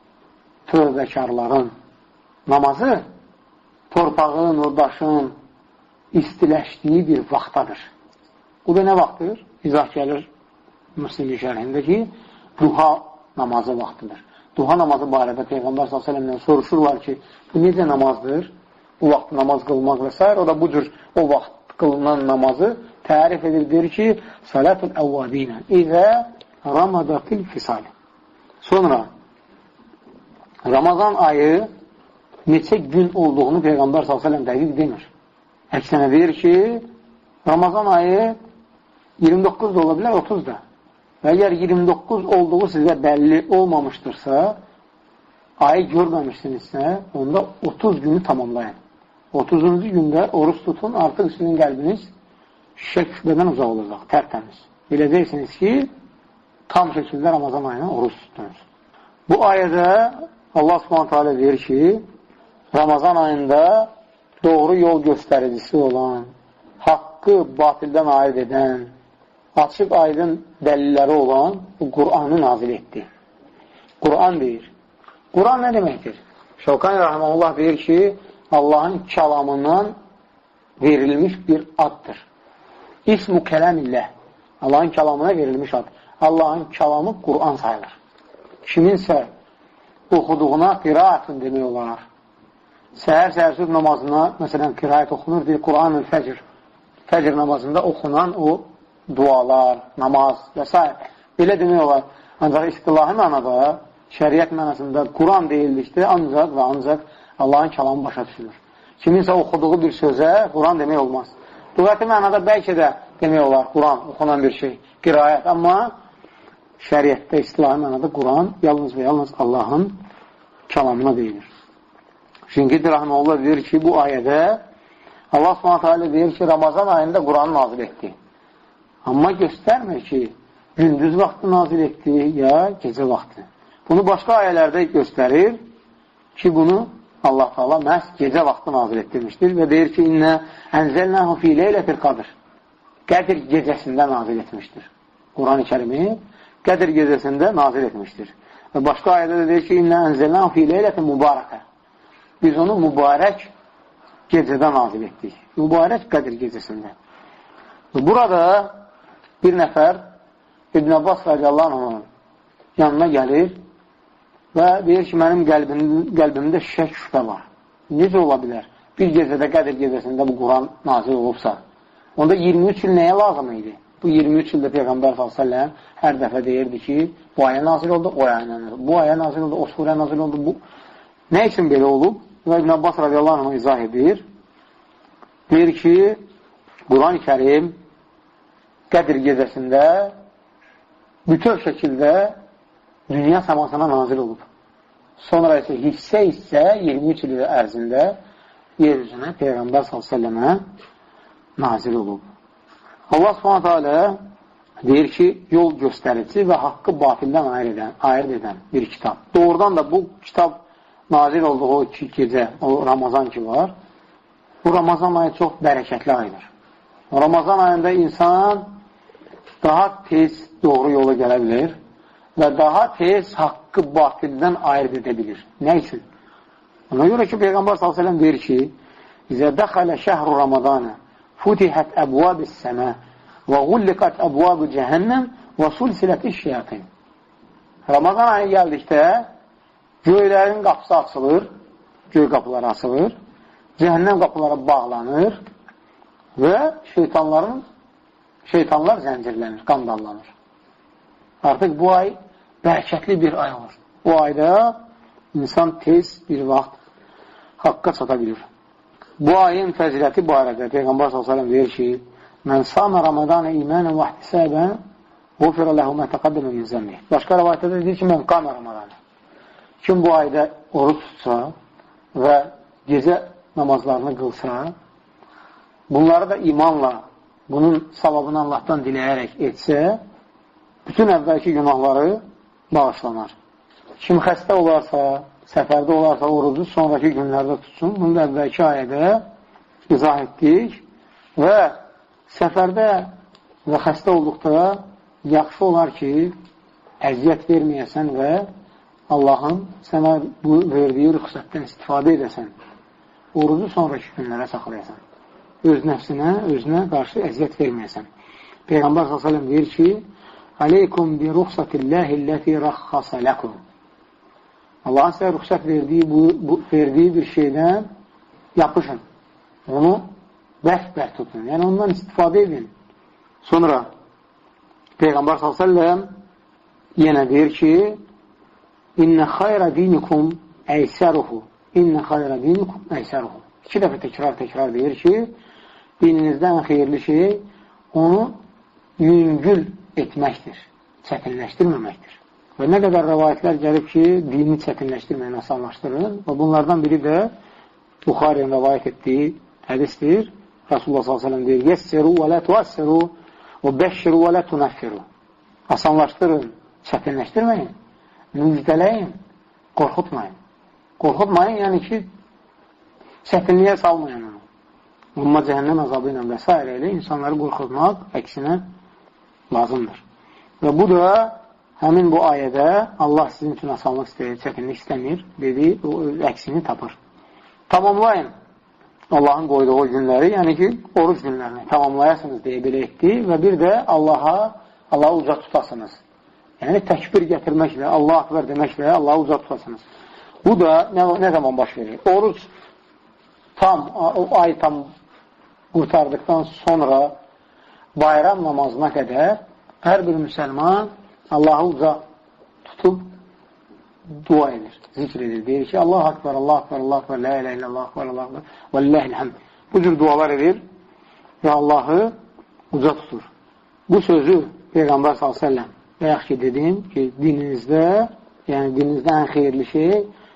tövbəkarların namazı torpağın, o daşın istiləşdiyi bir vaxtadır. Bu da nə vaxtdır? İzah gəlir Müslimli şərhində ki, duha namazı vaxtıdır. Duha namazı barədə Peyğəmbər sallallahu əleyhi və səlləmdən soruşurlar ki, bu necə namazdır? Bu vaxt namaz qılmaq və s. O da bu cür o vaxt qılınan namazı tərif edilir ki, Salatul əvvabinə izə ramadatil fisal. Sonra Ramazan ayı neçə gün olduğunu Peyğəmbər sallallahu əleyhi və səlləm dəqiq demir. Əksinə deyir ki, Ramazan ayı iyirmi doqquz da ola bilər, otuz da. Və əgər iyirmi doqquz olduğu sizə bəlli olmamışdırsa, ayı görməmişsinizsə, onda otuz günü tamamlayın. otuzuncu gündə oruç tutun, artıq sizin qəlbiniz şək şübhədən uzaq olacaq, tərtəmiz. Biləcəksiniz ki, tam şəkildə Ramazan ayına oruç tutdunuz. Bu ayədə Allah subhanətə alə deyir ki, Ramazan ayında doğru yol göstəricisi olan, haqqı batildən ayıd edən, açıq aydın dəlilləri olan bu Qur'anı nazil etdi. Qur'an deyir. Qur'an nə deməkdir? Şevkani Rahmanullah deyir ki, Allahın kəlamından verilmiş bir addır. İsmu kələmilləh. Allahın kəlamına verilmiş ad. Allahın kəlamı Qur'an sayılır. Kiminsə oxuduğuna qiraatın demək olar. Səhər-səhərsüz namazına, məsələn, qiraat oxunur, deyir, Qur'an-ül fəcr. Fəcr namazında oxunan o dualar, namaz və s. Belə demək olar. Ancaq istilahi mənada, şəriət mənasında Quran deyildikdə ancaq və ancaq Allahın kəlamı başa düşülür. Kiminsə oxuduğu bir sözə Quran demək olmaz. Lüğəti mənada bəlkə də demək olar Quran, oxunan bir şey, qiraət. Amma şəriətdə, istilahi mənada Quran yalnız və yalnız Allahın kəlamına deyilir. Çünki Rahmanullah deyir ki, bu ayədə Allah Subhanahu taala deyir ki, Ramazan ayında Quranı nazil etdi. Amma göstərmir ki, gündüz vaxtı nazil etdi ya gecə vaxtı. Bunu başqa ayələrdə göstərir ki, bunu Allah Taala məhz gecə vaxtı nazil etdirmişdir və deyir ki, İnnə ənzəlnəhu fi leylətil qadr. Qədir gecəsində nazil etmişdir. Quran-ı Kərimi Qədir gecəsində nazil etmişdir. Və başqa ayədə də deyir ki, İnnə ənzəlnəhu fi leylətil mübarəkə. Biz onu mübarək gecədə nazil etdik. Mübarək Qədir gecəsində. Və burada bir nəfər İbn Abbas radiyallahu anh yanına gəlir və deyir ki, mənim qəlbim, qəlbimdə şək şübhə var. Necə ola bilər? Bir gecədə, Qədir gecəsində bu Quran nazil olubsa, onda iyirmi üç il nəyə lazım idi? Bu iyirmi üç ildə Peyğəmbər sallallahu əleyhi və səlləm hər dəfə deyirdi ki, bu ayə nazil oldu, o ayə nazil oldu, bu ayə nazil oldu, o surə nazil oldu. Bu nə üçün belə olub? Və İbn Abbas radiyallahu anh izah edir. Deyir ki, Quran-ı Kərim Qədir gecəsində bütöv şəkildə dünya səmasına nazil olub. Sonra isə hissə-hissə iyirmi üç il ərzində yer üzünə Peyğəmbər sallallahu əleyhi və səlləmə nazil olub. Allah Subhanahu taala deyir ki, yol göstərici və haqqı batildən ayır edən, ayırt edən bir kitab. Doğrudan da bu kitab nazil olduğu o iki gecə, o Ramazan ki var, bu Ramazan ayı çox bərəkətli aydır. Ramazan ayında insan daha tez doğru yola gələ bilir və daha tez haqqı batildən ayırt edə bilir. Nə üçün? Ona görə ki, Peyğəmbər sallallahu əleyhi və səlləm deyir ki, İzə dəxələ şəhru Ramazana futihət əbvabis səmə və qulliqət əbvabu cəhənnəm və sulsilətiş şeyatin. Ramazan ayı gəldikdə göylərin qapısı açılır, göy qapıları açılır, cəhənnəm qapıları bağlanır və şeytanların şeytanlar zəncirlənir, qandallanır. Artıq bu ay bərəkətli bir ay olur. Bu ayda insan tez bir vaxt haqqa çata bilir. Bu ayın fəziləti barədə Peyğəmbər sallallahu əleyhi və səlləm deyir ki, Mən sama Ramazana imanən və ihtisabən ğufira ləhu mə təqaddəmə min zəmbi. Başqa rivayətdə deyir ki, Mən qama Ramazana. Kim bu ayda oruç tutsa və gecə namazlarını qılsa, bunları da imanla, bunun savabını Allahdan diləyərək etsə, bütün əvvəlki günahları bağışlanar. Kim xəstə olarsa, səfərdə olarsa, orucu sonraki günlərdə tutsun. Bunu da əvvəlki ayədə izah etdik və səfərdə və xəstə olduqda yaxşı olar ki, əziyyət verməyəsən və Allahın sənə bu verdiyi rüxsətdən istifadə edəsən. Orucu sonraki günlərə saxlayasan. Öz nəfsinə, özünə qarşı əziyyət verməyəsən. Peyğəmbər sallallahu əleyhi və səlləm deyir ki, Aleykum bi ruxsatillahi ləti rəxxasa ləkum. Allahın sizə rüxsət verdiyi, bu, bu, verdiyi bir şeydən yapışın. Onu bərk-bərk tutun. Yəni ondan istifadə edin. Sonra Peyğəmbər sallallahu əleyhi və səlləm yenə deyir ki, İnnə xayrə dinikum əysəruhu. İnnə xayrə dinikum əysəruhu. İki dəfə təkrar-təkrar deyir ki, dininizdən xeyirli şey onu yüngül etməkdir, çətinləşdirməməkdir. Və nə qədər rəvayətlər gəlib ki, dini çətinləşdirməyini asanlaşdırın və bunlardan biri də Buxariyyə rəvayət etdiyi hədisdir. Rasulullah sallallahu əleyhi və səlləm deyir, Yəssiru və lə tuassiru və bəşşiru və lə tunaffiru. Asanlaşdırın, çətinləşdirməyin, müjdələyin, qorxutmayın. Qorxutmayın, yəni ki, çətinliyə salmayın onu. Amma cəhənnəm əzabı ilə və s. ilə insanları qorxutmaq əksinə lazımdır. Və bu da həmin bu ayədə Allah sizin üçün asanlıq istəyir, çəkinlik istəmir, dedi, o əksini tapır. Tamamlayın Allahın qoyduğu günləri, yəni ki, oruc günlərini tamamlayasınız deyə belə etdi və bir də Allaha, Allahı uca tutasınız. Yəni, təkbir gətirməklə, Allah akbar deməklə Allahı uca tutasınız. Bu da nə, nə zaman baş verir? Oruc tam, o ay tam qurtardıqdan sonra bayram namazına qədər hər bir müsəlman Allahı uca tutub dua edir, zikr edir. Deyir ki, Allah akbar, Allah akbar, Allah akbar, la ilahe illallah, akbar, Allah akbar, və lilləhilhəmd. Bu cür dualar edir və Allahı uca tutur. Bu sözü Peyğəmbər sallallahu əleyhi və səlləm bayaq ki, dedim ki, dininizdə, yəni dininizdə ən xeyirli şey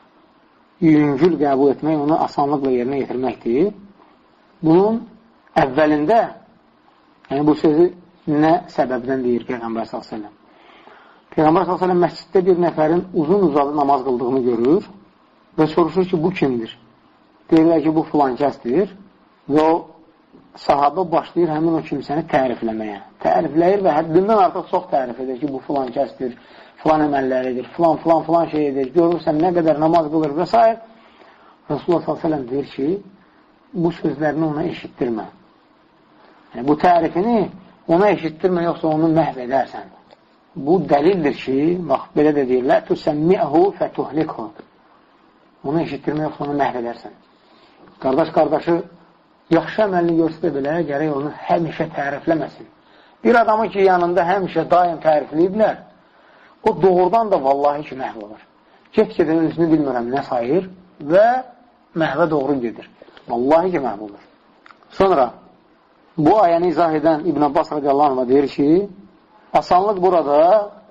yüngül qəbul etmək, onu asanlıqla yerinə yetirməkdir. Bunun əvvəlində, yəni bu sözü nə səbəbdən deyir Peyğəmbər sallallahu əleyhi və səlləm? Peyğəmbər sallallahu əleyhi və səlləm məsciddə bir nəfərin uzun uzadı namaz qıldığını görür və soruşur ki, bu kimdir? Deyirlər ki, bu filan kəsdir və o sahabə başlayır həmin o kimsəni tərifləməyə. Tərifləyir və həddindən artıq çox tərif edir ki, bu filan kəsdir, filan əməlləridir, filan, filan, filan şey edir, görürsən nə qədər namaz qılır və s. Rasulullah sallallahu əleyhi və səlləm deyir ki, bu sözlərini ona eşitdirmə. Yəni, bu tərifini ona eşitdirmə, yoxsa onu məhv edərsən. Bu dəlildir ki, bax, belə də deyir, lə tüsəmmi'hu fətuhlikhu. Onu eşitdirmə, yoxsa onu məhv edərsən. Qardaş qardaşı yaxşı əməlini görsə də belə, gərək onu həmişə tərifləməsin. Bir adamı ki, yanında həmişə daim tərifləyiblər, o doğrudan da vallahi ki, məhv olur. Get-gedən özünü bilmirəm nə sayır və məhvə doğru gedir. Vallahi ki, məhv olur. Sonra bu ayəni izah edən İbn Abbas radiyallahu anh'a deyir ki, asanlıq burada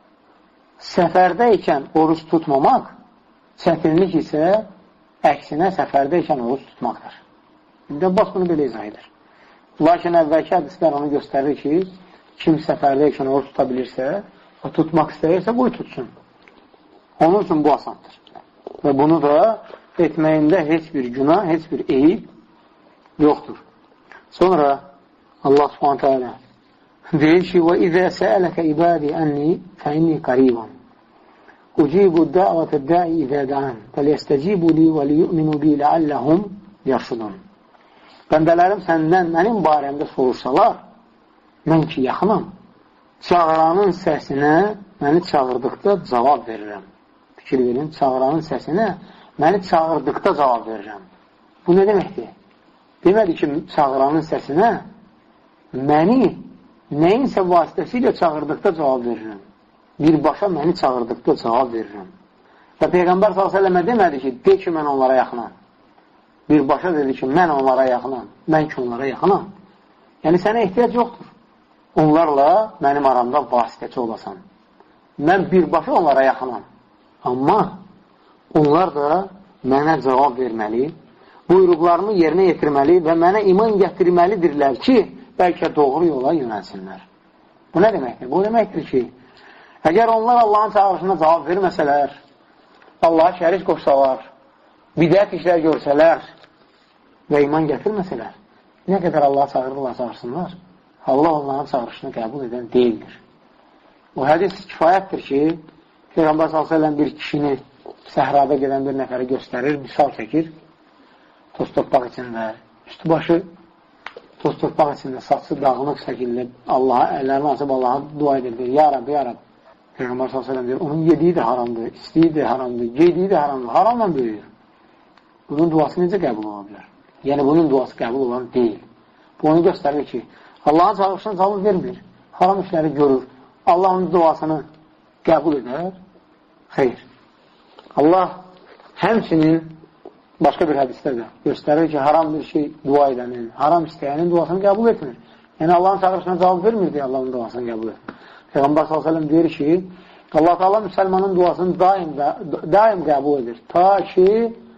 səfərdə ikən oruç tutmamaq, çətinlik isə əksinə səfərdə ikən oruç tutmaqdır. İbn Abbas bunu belə izah edir. Lakin əvvəlki hədislər onu göstərir ki, kim səfərdə ikən oruç tuta bilirsə, o tutmaq istəyirsə, qoy tutsun. Onun üçün bu asandır. Və bunu da etməyində heç bir günah, heç bir eyib yoxdur. Sonra Allah subhanətə alə deyir ki, وَإِذَا سَأَلَكَ إِبَادِ أَنِّي فَإِنِّي قَرِيبٌ أُجِيبُ الدَّعْوَةَ الدَّاعِ إِذَا دَعَانِ فَلْيَسْتَجِيبُوا لِي وَلِيُؤْمِنُوا بِي لَعَلَّهُمْ يَرْشُدُونَ. Bəndələrim səndən mənim barəmdə soruşsalar, mən ki yaxınam, çağıranın səsinə məni çağırdıqda cavab verirəm. Fikir verin, çağıranın səsinə məni çağırdıqda cavab verirəm. Bu nə deməkdir? Demədi ki, çağıranın səsinə məni nəyinsə vasitəsilə çağırdıqda cavab verirəm. Birbaşa məni çağırdıqda cavab verirəm. Və Peyğəmbər sallallahu əleyhi və səlləm demədi ki, de ki, mən onlara yaxınam. Birbaşa dedi ki, mən onlara yaxınam, mən ki onlara yaxınam. Yəni, sənə ehtiyac yoxdur. Onlarla mənim aramda vasitəçi olasan. Mən birbaşa onlara yaxınam. Amma onlar da mənə cavab verməli, buyruqlarımı yerinə yetirməli və mənə iman gətirməlidirlər ki, bəlkə doğru yola yönəlsinlər. Bu nə deməkdir? Bu deməkdir ki, əgər onlar Allahın çağırışına cavab verməsələr, Allaha şərik qoşsalar, bidət işlər görsələr və iman gətirməsələr, nə qədər Allaha çağırırlar, çağırsınlar, Allah onların çağırışını qəbul edən deyildir. Bu hədis kifayətdir ki, Peyğəmbər sallallahu əleyhi və səlləm bir kişini səhrada gedən bir nəfəri göstərir, misal çəkir, toz torpaq içində, üstü başı toz torpaq içində, saçı dağınıq şəkildə Allaha, əllərini açıb Allaha dua edir, ya Rabbi, ya Rabbi. Peyğəmbər sallallahu əleyhi və səlləm deyir, onun yediyi də haramdır, istiyi də haramdır, geydiyi də haramdır, haramla böyüyür. Bunun duası necə qəbul ola bilər? Yəni, bunun duası qəbul olan deyil. Bu onu göstərir ki, Allahın çağırışına cavab vermir, haram işləri görür, Allah onun duasını qəbul edər, xeyr. Allah həmçinin başqa bir hədisdə də göstərir ki, haram bir şey dua edənin, haram istəyənin duasını qəbul etmir. Yəni, Allahın çağırışına cavab vermir deyə Allahın duasını qəbul etmir. Peyğəmbər sallallahu əleyhi və səlləm deyir ki, Allah Teala müsəlmanın duasını daim, daim qəbul edir. Ta ki,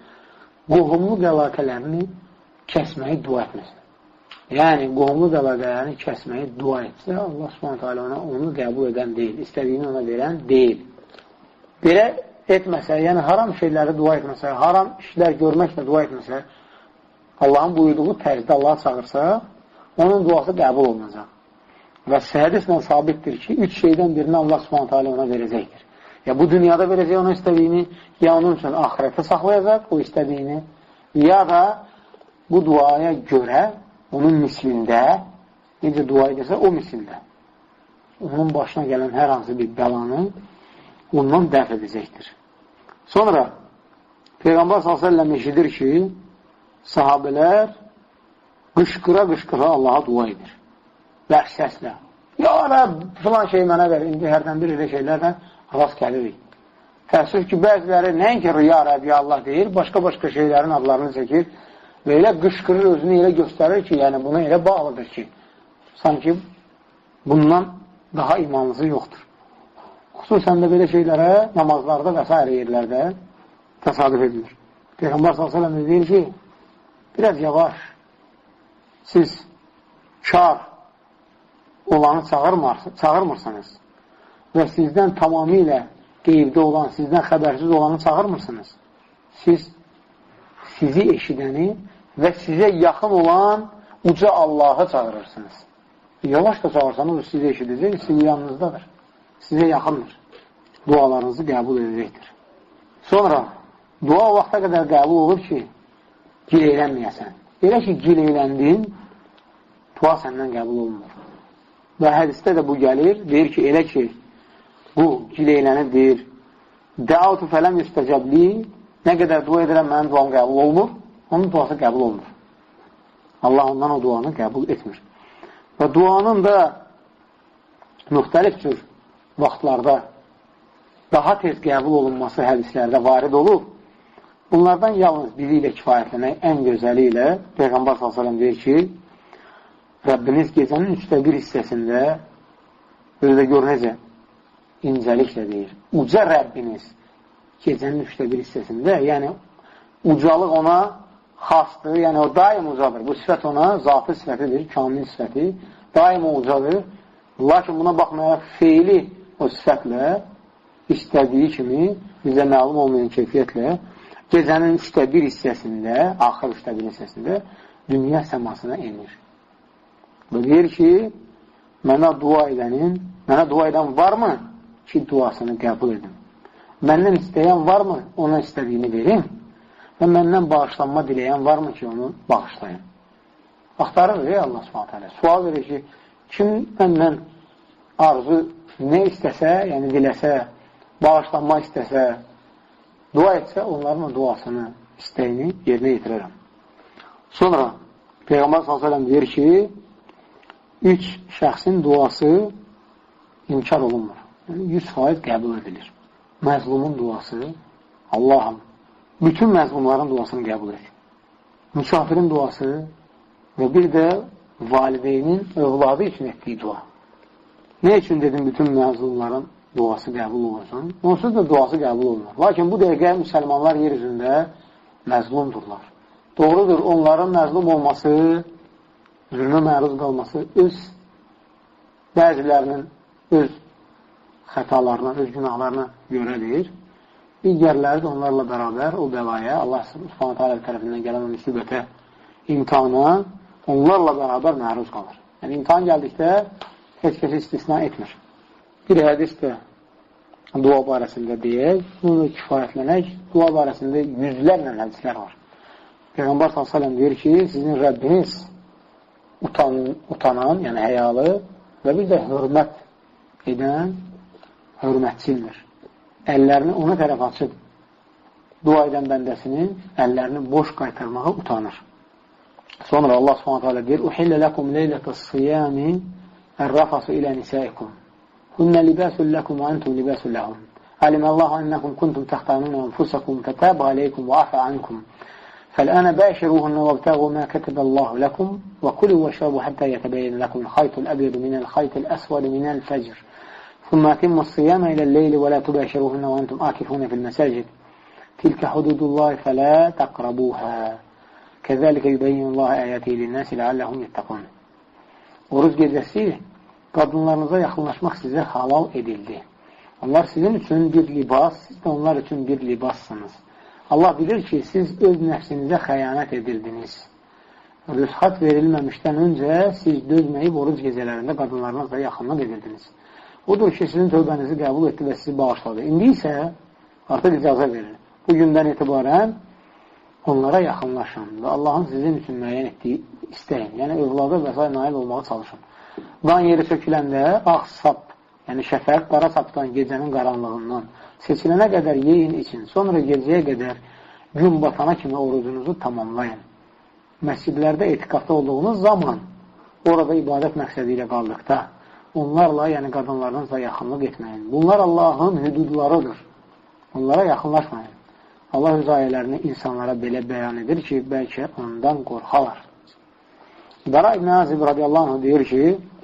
qohumluq əlaqələrini kəsməyi dua etməsin. Yəni, qohumluq əlaqələrini kəsməyi dua etsə, Allah subhanətə alə ona onu qəbul edən deyil, istədiyini ona verən deyil. Belə etməsə, yəni haram şeyləri dua etməsə, haram işlər görməklə dua etməsə, Allahın buyurduğu tərzdə Allah çağırsa, onun duası qəbul olunacaq. Və hədislə sabitdir ki, üç şeydən birini Allah Subhanahu taala ona verəcəkdir. Ya bu dünyada verəcək ona istədiyini, ya onun üçün axirətə saxlayacaq o istədiyini, ya da bu duaya görə onun mislində, necə dua edirsə o mislində, onun başına gələn hər hansı bir bəlanı ondan dəf edəcəkdir. Sonra Peyğəmbər sallallahu əleyhi və səlləm eşidir ki, sahabələr qışqıra-qışqıra Allaha dua edir. Və səslə. Ya Rəbb, filan şey mənə ver. İndi hərdən bir elə şeylərdən rast gəlirik. Təəssüf ki, bəziləri nəinki Ya Rəbb, Ya Allah deyir, başqa-başqa şeylərin adlarını çəkir və elə qışqırır, özünü elə göstərir ki, yəni buna elə bağlıdır ki, sanki bundan daha imanlısı yoxdur. Xüsusən də belə şeylərə namazlarda və s. yerlərdə təsadüf edilir. Peyğəmbər sallallahu əleyhi və səlləm deyir ki, biraz yavaş, siz kar olanı çağırmırsınız və sizdən tamamilə qeybdə olan, sizdən xəbərsiz olanı çağırmırsınız. Siz sizi eşidəni və sizə yaxın olan uca Allahı çağırırsınız. Yavaş da çağırsanız o sizi eşidəcək, sizin yanınızdadır. Sizə yaxındır. Dualarınızı qəbul edəcəkdir. Sonra dua o vaxta qədər qəbul olur ki, gileylənməyəsən. Elə ki, gileyləndin, dua səndən qəbul olunur. Və hədisdə də bu gəlir, deyir ki, elə ki, bu gileylənir, dəavtu fələm yüstəcəbli, nə qədər dua edirəm, mənim duam qəbul olmur, onun duası qəbul olmur. Allah ondan o duanı qəbul etmir. Və duanın da müxtəlif cür vaxtlarda daha tez qəbul olunması hədislərdə varid olub. Bunlardan yalnız biri ilə kifayətlənək, ən gözəli ilə Peyğəmbər sallallahu əleyhi və səlləm deyir ki, Rəbbiniz gecənin üçdə bir hissəsində, özü də gör necə incəliklə deyir, uca Rəbbiniz gecənin üçdə bir hissəsində, yəni ucalıq ona xasdır, yəni o daim ucadır. Bu sifət ona zatı sifətidir, kamil sifəti, daim o ucadır. Lakin buna baxmayaraq feili o sifətlə, istədiyi kimi, bizə məlum olmayan keyfiyyətlə, gecənin üçdə bir hissəsində, axır üçdə bir hissəsində dünya səmasına enir. Və deyir ki, mənə dua edənin, mənə dua edən varmı ki, duasını qəbul edim? Məndən istəyən varmı, ona istədiyini verim? Və məndən bağışlanma diləyən varmı ki, onu bağışlayın? Axtarır, ey Allah Subhanahu taala. Sual verir ki, kim məndən arzu nə istəsə, yəni diləsə, bağışlanma istəsə, dua etsə, onların duasını, istəyini yerinə yetirərəm. Sonra Peyğəmbər sallallahu əleyhi və səlləm deyir ki, üç şəxsin duası inkar olunmur. Yəni, yüz faiz qəbul edilir. Məzlumun duası, Allahım, bütün məzlumların duasını qəbul et. Müsafirin duası və bir də valideynin övladı üçün etdiyi dua. Nə üçün dedim bütün məzlumların duası qəbul olunsun? Onsuz da duası qəbul olunur. Lakin bu dəqiqə müsəlmanlar yer üzündə məzlumdurlar. Doğrudur, onların məzlum olması, zülmə məruz qalması öz bəzilərinin öz xətalarına, öz günahlarına görədir. Digərləri də onlarla bərabər o bəlaya, Allah Subhanahu taala tərəfindən gələn o müsibətə, imtihana onlarla bərabər məruz qalır. Yəni, imtihan gəldikdə heç kəsi istisna etmir. Bir hədis də dua barəsində deyək, bunu kifayətlənək, dua barəsində yüzlərlə hədislər var. Peyğəmbər sallallahu əleyhi və səlləm deyir ki, sizin Rəbbiniz utan, utanan, yəni həyalı və bir də hörmət edən hörmətçildir. Əllərini ona tərəf açıb dua edən bəndəsinin əllərini boş qaytarmağa utanır. Sonra Allah Subhanahu taala deyir: "Uhillə lakum leylətəs-siyami ər-rafasu ilə nisaikum. Hunna libasun lakum və antum libasun lahum. Alimallahu annakum kuntum taxtanun anfusakum fataba alaykum və afa ankum. فالآن باشروهن وابتغوا ما كتب الله لكم وكلوا واشربوا حتى يتبين لكم الخيط الأبيض من الخيط الأسود من الفجر ثم أتموا الصيام إلى الليل ولا تباشروهن وأنتم آكفون في المساجد تلك حدود الله فلا تقربوها كذلك يبين الله آياته للناس لعلهم يتقون." Oruç gecəsi qadınlarınıza yaxınlaşmaq sizə halal edildi. Onlar sizin üçün bir libas, siz də onlar üçün bir libassınız. Allah bilir ki, siz öz nəfsinizə xəyanət edirdiniz rüsxat verilməmişdən öncə siz dözməyib oruc gecələrində qadınlarınızla yaxınlıq edirdiniz. Odur ki, sizin tövbənizi qəbul etdi və sizi bağışladı. İndi isə artıq icazə verir. Bu gündən etibarən onlara yaxınlaşın və Allahın sizin üçün müəyyən etdiyi istəyin. Yəni, övlada və s. nail olmağa çalışın. Dan yeri söküləndə ağ sap, yəni şəfəq, qara sapdan gecənin qaranlığından seçilənə qədər yeyin için. Sonra gecəyə qədər gün batana kimi orucunuzu tamamlayın. Məscidlərdə etikafda olduğunuz zaman orada ibadət məqsədi ilə qaldıqda onlarla, yəni qadınlarınızla yaxınlıq etməyin. Bunlar Allahın hüdudlarıdır. Onlara yaxınlaşmayın. Allah öz ayələrini insanlara belə bəyan edir ki, bəlkə ondan qorxalar. Bəra İbn Azib radiyallahu anh deyir ki,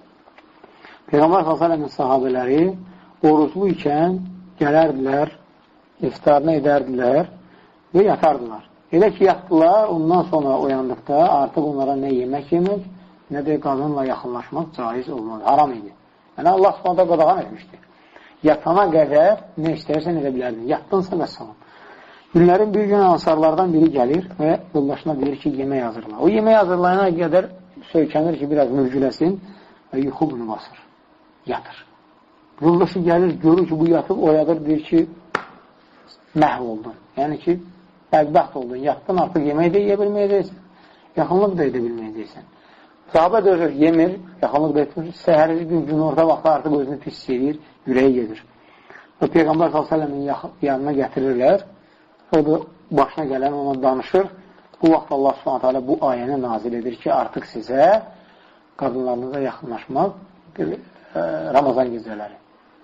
Peyğəmbər sallallahu əleyhi və səlləm sahabələri oruclu ikən gələrdilər, iftarını edərdilər və yatardılar. Elə ki, yatdılar, ondan sonra oyandıqda artıq onlara nə yemək yemək, nə də qadınla yaxınlaşmaq caiz olmadı, haram idi. Yəni, Allah subhanətə qadağan etmişdi. Yatana qədər nə istəyirsən edə bilərdin. Yatdınsa və salam. Günlərin bir gün ansarlardan biri gəlir və yoldaşına deyir ki, yemək hazırla. O yemək hazırlayana qədər söykənir ki, biraz mürgüləsin və yuxu bunu basır. Yatır. Yoldaşı gəlir, görür ki, bu yatıb, oyadır, deyir ki, məhv oldun. Yəni ki, bədbəxt oldun. Yatdın, artıq yemək də yeyə bilməyəcəksən. Yaxınlıq da edə bilməyəcəksən. Sahabə dözür, yemir, yaxınlıq da etmir. Səhəri gün, gün orta vaxtda artıq özünü pis edir, ürəyi gedir. Və Peyğəmbər sallallahu əleyhi və səlləmin yanına gətirirlər. O da başına gələn ona danışır. Bu vaxt Allah subhanahu teala bu ayəni nazil edir ki, artıq sizə qadınlarınıza yaxınlaşmaq Ramazan gecələri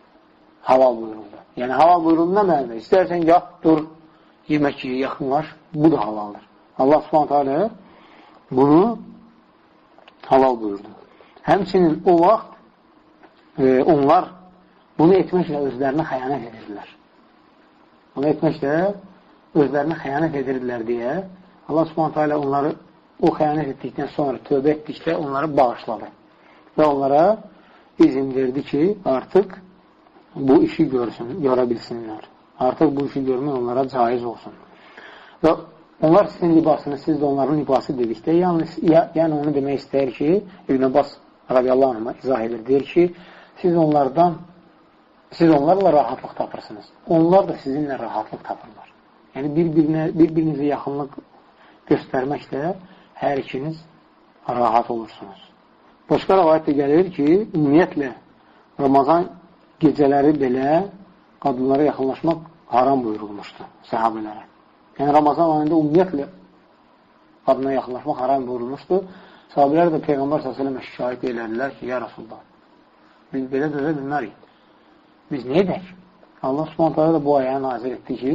halal buyuruldu. Yəni, halal buyurulduğundan mənədə istərsən yat, dur, yemək ye, yaxınlaş, bu da halaldır. Allah subhanahu teala bunu halal buyurdu. Həmçinin o vaxt e, onlar bunu etməklə özlərinə xəyanət edirlər. Bunu etməklə özlərinə xəyanət edirlər deyə Allah subhanahu teala onları o xəyanət etdikdən sonra tövbə etdikdə onları bağışladı. Və onlara izin verdi ki, artıq bu işi görsün, görə bilsinlər. Artıq bu işi görmək onlara caiz olsun. Və onlar sizin libasını, siz də onların libası dedikdə, yəni, yəni onu demək istəyir ki, İbn Abbas radiyallahu anh'a izah edir, deyir ki, siz onlardan, siz onlarla rahatlıq tapırsınız. Onlar da sizinlə rahatlıq tapırlar. Yəni, bir-birinə, bir-birinizə yaxınlıq göstərməklə hər ikiniz rahat olursunuz. Başqa rəvayətdə gəlir ki, ümumiyyətlə, Ramazan gecələri belə qadınlara yaxınlaşmaq haram buyurulmuşdu səhabələrə. Yəni, Ramazan ayında ümumiyyətlə qadına yaxınlaşmaq haram buyurulmuşdu. Sahabələr də Peyğəmbər sallallahu əleyhi və səlləm şahid elədilər ki, ya Rasulullah, biz belə dözə bilmərik. Biz nə edək? Allah subhanahu teala da bu ayəni nazil etdi ki,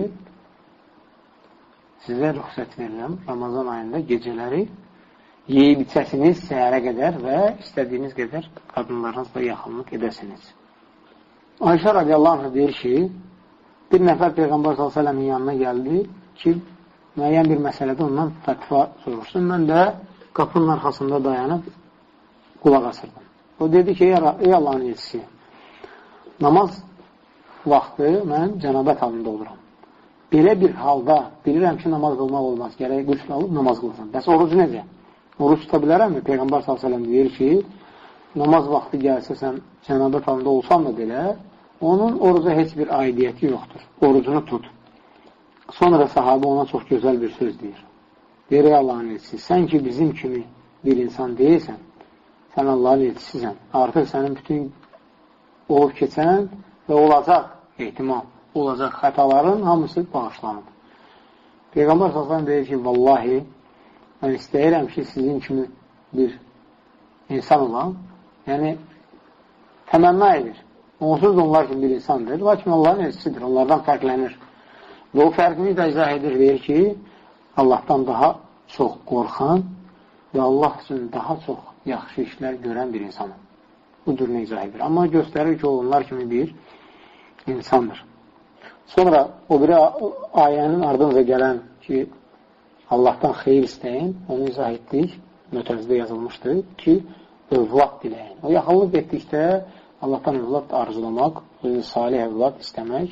sizə rüxsət verirəm Ramazan ayında gecələri yeyib içəsiniz səhərə qədər və istədiyiniz qədər qadınlarınızla yaxınlıq edəsiniz. Ayşə radiyallahu anh deyir ki, bir nəfər Peyğəmbər sallallahu əleyhi və səlləmin yanına gəldi ki, müəyyən bir məsələdə ondan fətva soruşsun. Mən də qapının arxasında dayanıb qulaq asırdım. O dedi ki, ey Allahın elçisi, namaz vaxtı mən cənabət halında oluram. Belə bir halda bilirəm ki, namaz qılmaq olmaz. Gərək qüsl alıb namaz qılsam. Bəs orucu necə? Oruç tuta bilərəmmi? Peyğəmbər sallallahu əleyhi və səlləm deyir ki, namaz vaxtı gəlsə sən cənabət halında olsan da belə, onun oruca heç bir aidiyyəti yoxdur. Orucunu tut. Sonra sahabə ona çox gözəl bir söz deyir. Deyir, ey Allahın elçisi, sən ki bizim kimi bir insan deyilsən, sən Allahın elçisisən. Artıq sənin bütün olub keçən və olacaq ehtimal, olacaq xətaların hamısı bağışlanıb. Peyğəmbər sallallahu əleyhi və səlləm deyir ki, vallahi, mən istəyirəm ki, sizin kimi bir insan olan, yəni təmənna edir. Onsuz da onlar kimi bir insandır, lakin Allahın elçisidir, onlardan fərqlənir. Və o fərqini də izah edir, deyir ki, Allahdan daha çox qorxan və Allah üçün daha çox yaxşı işlər görən bir insanım. Budur nə izah edir. Amma göstərir ki, onlar kimi bir insandır. Sonra o bir ayənin ardınca gələn ki, Allahdan xeyir istəyin, onu izah etdik, mötərizdə yazılmışdı ki, övlad diləyin. O yaxınlıq etdikdə Allahdan övlad arzulamaq, salih övlad istəmək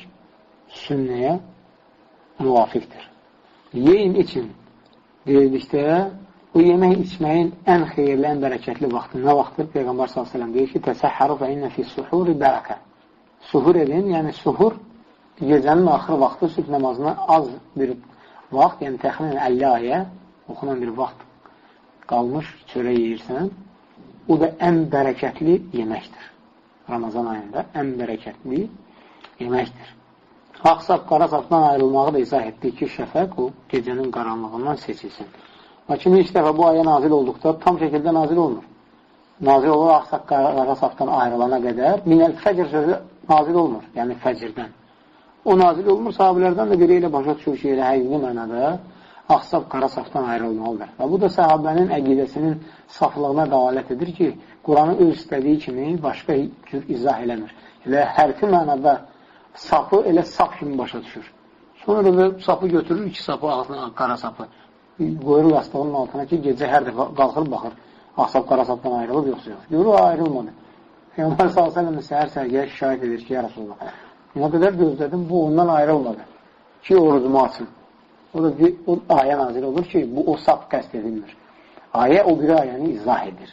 sünnəyə müvafiqdir. Yeyin için deyildikdə o yemək içməyin ən xeyirli, ən bərəkətli vaxtı nə vaxtdır? Peyğəmbər sallallahu əleyhi və səlləm deyir ki, təsəhharu fə innə fi suhuri bərəkə. Suhur edin, yəni suhur gecənin axır vaxtı, sübh namazına az bir vaxt, yəni təxminən əlli ayə oxunan bir vaxt qalmış çörək yeyirsən, o da ən bərəkətli yeməkdir. Ramazan ayında ən bərəkətli yeməkdir. Ağ sap, qara sapdan ayrılmağı da izah etdik ki, şəfəq o gecənin qaranlığından seçilsin. Lakin ilk dəfə bu ayə nazil olduqda tam şəkildə nazil olmur. Nazil olur ağ sap, qara sapdan ayrılana qədər minəl fəcr sözü nazil olmur, yəni fəcrdən. O nazil olmur, sahabilərdən də biri ilə başa düşür ki, elə həqiqi mənada ağ sap, qara sapdan ayrılmalıdır. Və bu da sahabənin əqidəsinin saflığına dəlalət edir ki, Quranı öz istədiyi kimi başqa cür izah eləmir. Elə hərfi mənada sapı elə sap kimi başa düşür. Sonra da sapı götürür, iki sapı ağzına, qara sapı qoyur yastığının altına ki, gecə hər dəfə qalxır, baxır, ağ sap, qara sapdan ayrılıb, yoxsa yox. Görür, o ayrılmadı. Peyğəmbər sallallahu əleyhi və səlləm səhər sərgiyə şikayət edir ki, ya Rasulullah, nə qədər gözlədim, bu ondan ayrılmadı ki, orucumu açın. O da bir o ayə nazil olur ki, bu o sap qəsd edilmir. Ayə o bir ayəni izah edir.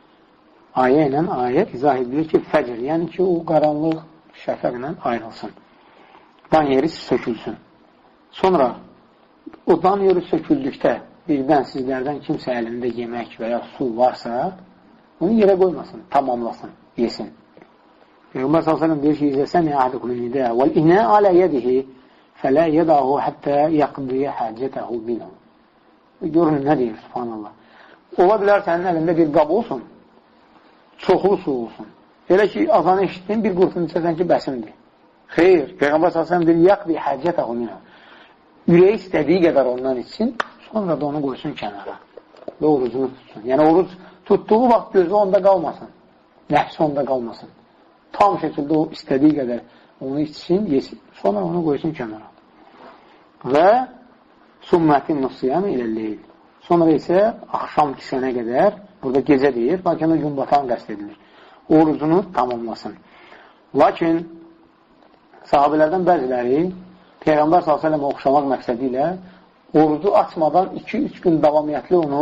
Ayə ilə ayə izah edilir ki, fəcr, yəni ki, o qaranlıq şəfəqlə ayrılsın. Dan yeri sökülsün. Sonra o dan yeri söküldükdə birdən sizlərdən kimsə əlində yemək və ya su varsa, onu yerə qoymasın, tamamlasın, yesin. Peyğəmbər sallallahu əleyhi və səlləm deyir ki, izləsəmi əhədukum nidə vəl-inə alə yedihi fələ yədəhu həttə yəqdiyə həcətəhu minhu. Görün, nə deyir, subhanallah. Ola bilər sənin əlində bir qab olsun, çoxlu su olsun. Elə ki, azanı eşitdin, bir qurtun içəsən ki, bəsimdir. Xeyr, Peyğəmbər sallallahu əleyhi və səlləm deyir, yəqdiyə həcətəhu minhu. Ürəyi istədiyi qədər ondan içsin, sonra da onu qoysun kənara və orucunu tutsun. Yəni, oruc tutduğu vaxt gözü onda qalmasın, nəfsi onda qalmasın. Tam şəkildə o istədiyi qədər onu içsin, yesin, sonra onu qoysun kənara. Və summətin nusiyyanı iləleyil. Sonra isə axşam düşənə qədər, burada gecə deyir, lakin o gün batan qəsd edilir. Orucunu tamamlasın. Lakin sahabilərdən bəziləri Peyğəmbər sallallahu əleyhi və səlləm oxşamaq məqsədi ilə orucu açmadan iki üç gün davamiyyətli onu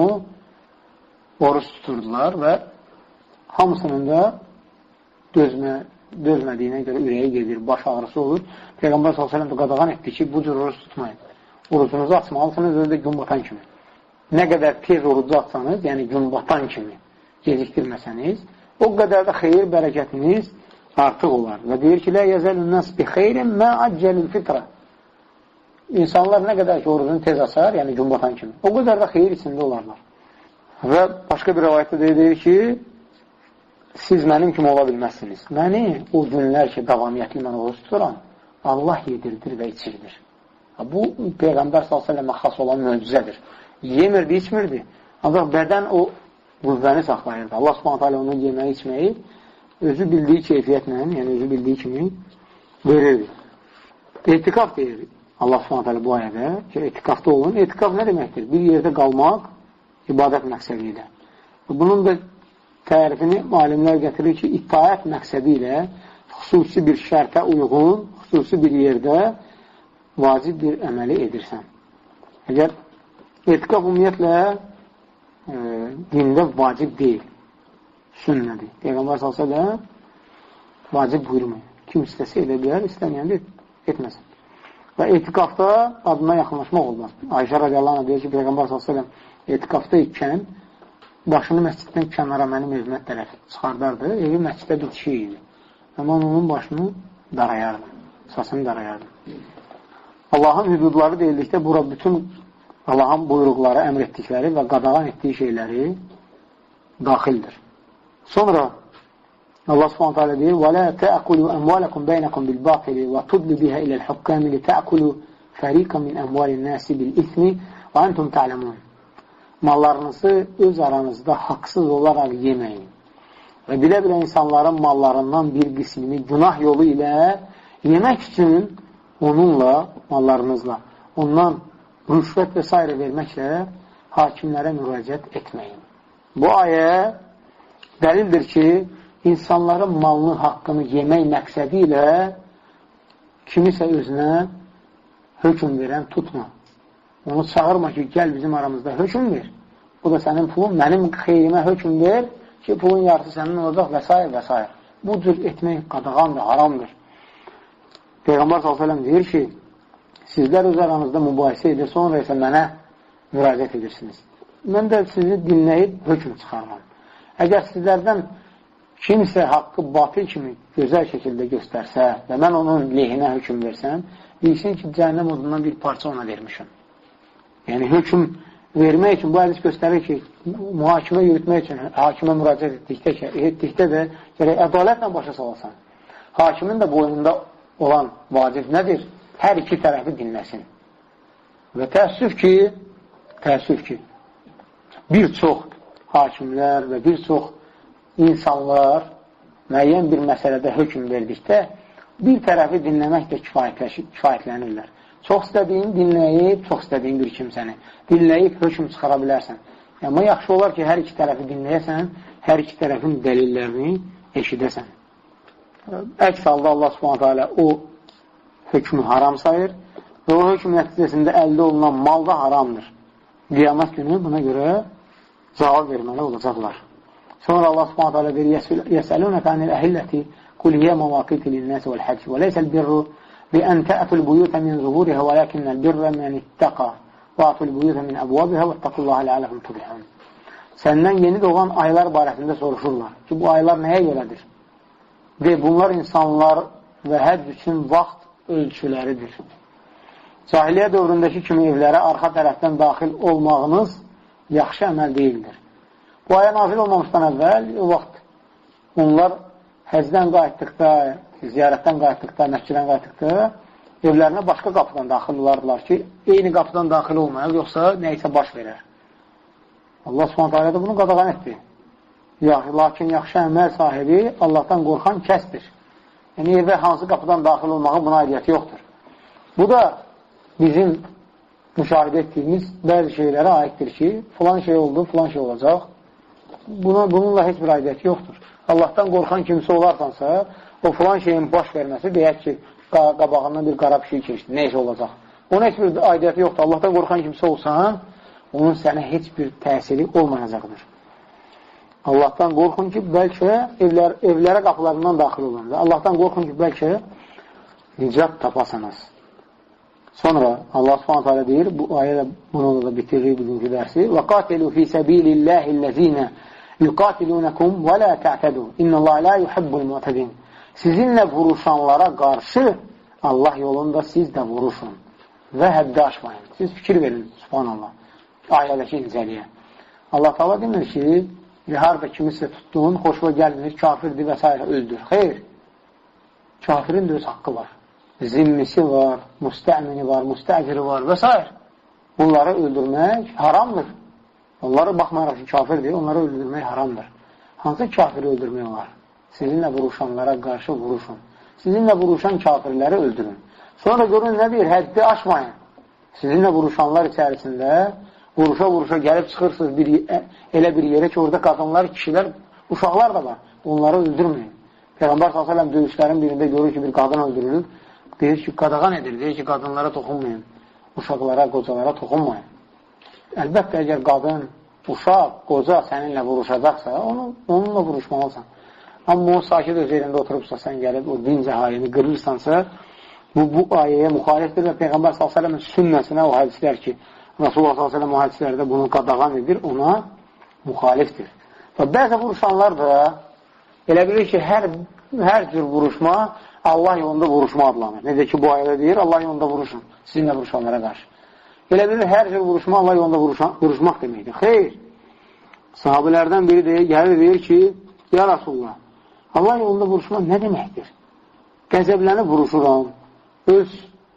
oruç tuturdular və hamısının da dözmə, dözmədiyinə görə ürəyi gedir, baş ağrısı olur. Peyğəmbər sallallahu əleyhi və səlləm də qadağan etdi ki, bu cür oruç tutmayın. Orucunuzu açmalısınız, özü də gün batan kimi. Nə qədər tez orucu açsanız, yəni gün batan kimi gecikdirməsəniz, o qədər də xeyir, bərəkətiniz artıq olar. Və deyir ki, lə yəzəlün nəs bi xeyrin mə accəlül fitrə. İnsanlar nə qədər ki, orucunu tez açar, yəni gün batan kimi, o qədər də xeyir içində olarlar. Və başqa bir rəvayətdə deyir ki, siz mənim kimi ola bilməzsiniz. Məni o günlər ki, davamiyyətli mən oruç tuturam, Allah yedirdir və içirdir. Bu, Peyğəmbər sallallahu əleyhi və səlləmə xas olan möcüzədir. Yemirdi, içmirdi. Ancaq bədən o qüvvəni saxlayırdı. Allah subhanahu teala onun yeməyi, içməyi özü bildiyi keyfiyyətlə, yəni özü bildiyi kimi verirdi. Etikaf deyir Allah subhanahu teala bu ayədə ki, etikafda olun. Etikaf nə deməkdir? Bir yerdə qalmaq ibadət məqsədi ilə. Bunun da tərifini alimlər gətirir ki, itaət məqsədi ilə xüsusi bir şərtə uyğun, xüsusi bir yerdə vacib bir əməli edirsən. Əgər etikaf ümumiyyətlə e, dində vacib deyil, sünnədir. Peyğəmbər sallallahu əleyhi və səlləm vacib buyurmuyor. Kim istəsə edə bilər, istəməyən də etməsin. Və etikafda adına yaxınlaşmaq olmaz. Ayşə radiyallahu anh deyir ki, Peyğəmbər sallallahu əleyhi və səlləm etikafda ikən başını məsciddən kənara mənim evimə tərəf çıxardardı. Evi məsciddə bitişik idi. Amma onun başını darayardı. Sasını darayardı. Allahın hüdudları deyildikdə bura bütün Allahın buyruqları, əmr etdikləri və qadağan etdiyi şeyləri daxildir. Sonra Allah subhanahu teala deyir وَلَا تَأْكُلُوا أَمْوَالَكُمْ بَيْنَكُمْ بِالْبَاطِلِ وَتُدْلُوا بِهَا إِلَى الْحُكَّامِ لِتَأْكُلُوا فَرِيقًا مِنْ أَمْوَالِ النَّاسِ بِالْإِثْمِ وَأَنْتُمْ تَعْلَمُونَ. Mallarınızı öz aranızda haqsız olaraq yeməyin. Və bilə-bilə insanların mallarından bir qismini günah yolu ilə yemək üçün onunla, mallarınızla, ondan rüşvət və s. verməklə hakimlərə müraciət etməyin. Bu ayə dəlildir ki, insanların malını, haqqını yemək məqsədi ilə kimisə özünə hökm verən tutma. Onu çağırma ki, gəl bizim aramızda hökm ver. bu da sənin pulun, mənim xeyrimə hökm ver ki, pulun yarısı sənin olacaq və s. və s. Bu cür etmək qadağandır, haramdır. Peyğəmbər sallallahu əleyhi və səlləm deyir ki, sizlər öz aranızda mübahisə edir, sonra isə mənə müraciət edirsiniz. Mən də sizi dinləyib hökm çıxarmam. Əgər sizlərdən kimsə haqqı batil kimi gözəl şəkildə göstərsə və mən onun lehinə hökm versəm, bilsin ki, cəhənnəm odundan bir parça ona vermişim. Yəni, hökm vermək üçün bu hədis göstərir ki, mühakimə yürütmək üçün hakimə müraciət etdikdə, etdikdə də gərək ədalətlə başa salasan. Hakimin də boynunda olan vacib nədir? Hər iki tərəfi dinləsin. Və təəssüf ki, təəssüf ki, bir çox hakimlər və bir çox insanlar müəyyən bir məsələdə hökm verdikdə bir tərəfi dinləməklə kifayətlənirlər. Çox istədiyin dinləyib, çox istədiyin bir kimsəni dinləyib hökm çıxara bilərsən. Amma yaxşı olar ki, hər iki tərəfi dinləyəsən, hər iki tərəfin dəlillərini eşidəsən. Əks halda Allah Subhanahu taala o hökmü haram sayır və o hökm nəticəsində əldə olunan mal da haramdır. Qiyamət günü buna görə cavab verməli olacaqlar. Sonra Allah Subhanahu taala deyir: "Yəsəlunəkə anil əhilləti qul hiyə məvaqiti lin-nəsi vəl-həcc və leysəl birru bi an ta'tul buyuta min zuhuriha walakinnal birra men ittaqa və atul buyuta min abwabiha vettaqullaha la'allakum tuflihun." Səndən yeni doğan aylar barəsində soruşurlar ki, bu aylar nəyə görədir? Və bunlar insanlar və həcc üçün vaxt ölçüləridir. Cahiliyyə dövründəki kimi evlərə arxa tərəfdən daxil olmağınız yaxşı əməl deyildir. Bu aya nazil olmamışdan əvvəl o vaxt onlar həcdən qayıtdıqda, ziyarətdən qayıtdıqda, məsciddən qayıtdıqda evlərinə başqa qapıdan daxil olardılar ki, eyni qapıdan daxil olmayaq, yoxsa nəysə baş verər. Allah Subhanahu taala da bunu qadağan etdi. Lakin yaxşı əməl sahibi Allahdan qorxan kəsdir. Yəni, evə hansı qapıdan daxil olmağa buna aidiyyəti yoxdur. Bu da bizim müşahidə etdiyimiz bəzi şeylərə aiddir ki, filan şey oldu, filan şey olacaq. Buna, bununla heç bir aidiyyəti yoxdur. Allahdan qorxan kimsə olarsansa, o filan şeyin baş verməsi deyək ki, qabağından bir qara bir şey keçdi, nə iş olacaq. Onun heç bir aidiyyəti yoxdur. Allahdan qorxan kimsə olsan, onun sənə heç bir təsiri olmayacaqdır. Allahdan qorxun ki, bəlkə evlər, evlərə qapılarından daxil olun. Allahdan qorxun ki, bəlkə nicat tapasınız. Sonra Allah Subhanahu taala deyir, bu ayədə bunu da bitirir bugünkü dərsi. Və qatilu fi sabilillahillezina yuqatilunakum və la ta'tadu. İnnallaha la yuhibbul mu'tadin. Sizinlə vuruşanlara qarşı Allah yolunda siz də vuruşun və həddi aşmayın. Siz fikir verin, subhanallah, ayədəki incəliyə. Allah Taala demir ki, harada kimisə tutduğun, xoşuna gəlmir, kafirdir və s. öldür. Xeyr, kafirin də öz haqqı var. Zimmisi var, müstəmini var, müstəciri var və s. Bunları öldürmək haramdır. Onlara baxmayaraq ki, kafirdir, onları öldürmək haramdır. Hansı kafiri öldürmək var? Sizinlə vuruşanlara qarşı vuruşun. Sizinlə vuruşan kafirləri öldürün. Sonra görün nə deyir? Həddi aşmayın. Sizinlə vuruşanlar içərisində vuruşa-vuruşa gəlib çıxırsınız bir, elə bir yerə ki, orada qadınlar, kişilər, uşaqlar da var. Onları öldürməyin. Peyğəmbər sallallahu əleyhi və səlləm döyüşlərin birində görür ki, bir qadın öldürülür. Deyir ki, qadağan edir. Deyir ki, qadınlara toxunmayın. Uşaqlara, qocalara toxunmayın. Əlbəttə, əgər qadın, uşaq, qoca səninlə vuruşacaqsa, onu, onunla vuruşmalısan. Amma o sakit öz yerində oturubsa, sən gəlib o din cəhalini qırırsansa, bu, bu ayəyə müxalifdir və Peyğəmbər sallallahu əleyhi və səlləmin sünnəsinə o hədislər ki, Rasulullah sallallahu əleyhi və səlləm o hədislərdə bunu qadağan edir, ona müxalifdir. Və bəzi vuruşanlar da elə bilir ki, hər, hər cür vuruşma Allah yolunda vuruşma adlanır. Necə ki, bu ayədə deyir, Allah yolunda vuruşun, sizinlə vuruşanlara qarşı. Elə bilir, hər cür vuruşma Allah yolunda vuruşan, vuruşmaq deməkdir. Xeyr, sahabələrdən biri deyir, gəlir deyir ki, ya Rasulullah, Allah yolunda vuruşma nə deməkdir? Qəzəblənib vuruşuram, öz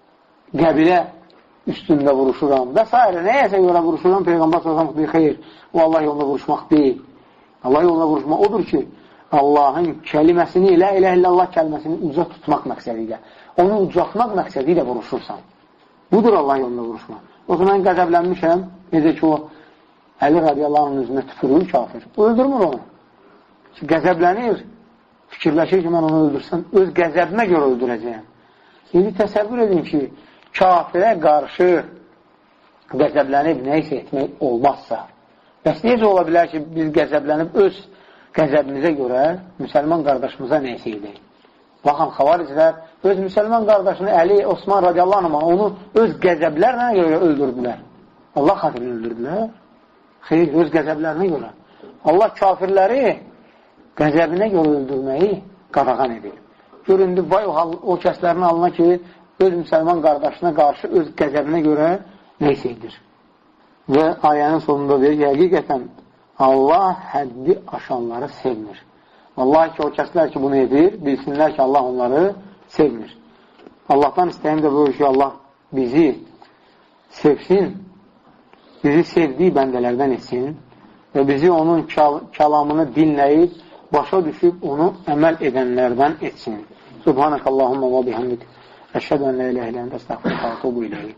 qəbilə üstündə vuruşuram və s. Nəyəsə görə vuruşuram, Peyğəmbər sallallahu əleyhi və səlləm deyir, xeyr, o Allah yolunda vuruşmaq deyil. Allah yolunda vuruşmaq odur ki, Allahın kəliməsini, la ilahe illallah kəlməsini uca tutmaq məqsədi ilə, onu ucatmaq məqsədi ilə vuruşursan. Budur Allah yolunda vuruşmaq. O zaman qəzəblənmişəm, necə ki, o Əli radiyallahu üzünə tüpürür kafir. Öldürmür onu. Ki, qəzəblənir, fikirləşir ki, mən onu öldürsəm, öz qəzəbimə görə öldürəcəyəm. İndi təsəvvür edin ki, kafirə qarşı qəzəblənib nəysə etmək olmazsa Bəs necə ola bilər ki, biz qəzəblənib öz qəzəbimizə görə müsəlman qardaşımıza neysə edək? Baxın, xavaricilər öz müsəlman qardaşını Əli, Osman radiyallahu anh onu öz qəzəblərlə görə öldürdülər. Allah xatirini öldürdülər. Xeyr, öz qəzəblərinə görə. Allah kafirləri qəzəbinə görə öldürməyi qadağan edir. Göründü, vay o, o kəslərin alına ki, öz müsəlman qardaşına qarşı öz qəzəbinə görə neysə edir. Və ayənin sonunda deyir, həqiqətən Allah həddi aşanları sevmir. Allah ki, o kəslər ki, bunu edir, bilsinlər ki, Allah onları sevmir. Allahdan istəyim də buyur ki, Allah bizi sevsin, bizi sevdiyi bəndələrdən etsin və bizi onun kəlamını dinləyib, başa düşüb, onu əməl edənlərdən etsin. Subhanəkəllahumma və bihamdik. Əşhədən lə ilə ilə əndə əstəğfirullah və tubu iləyik.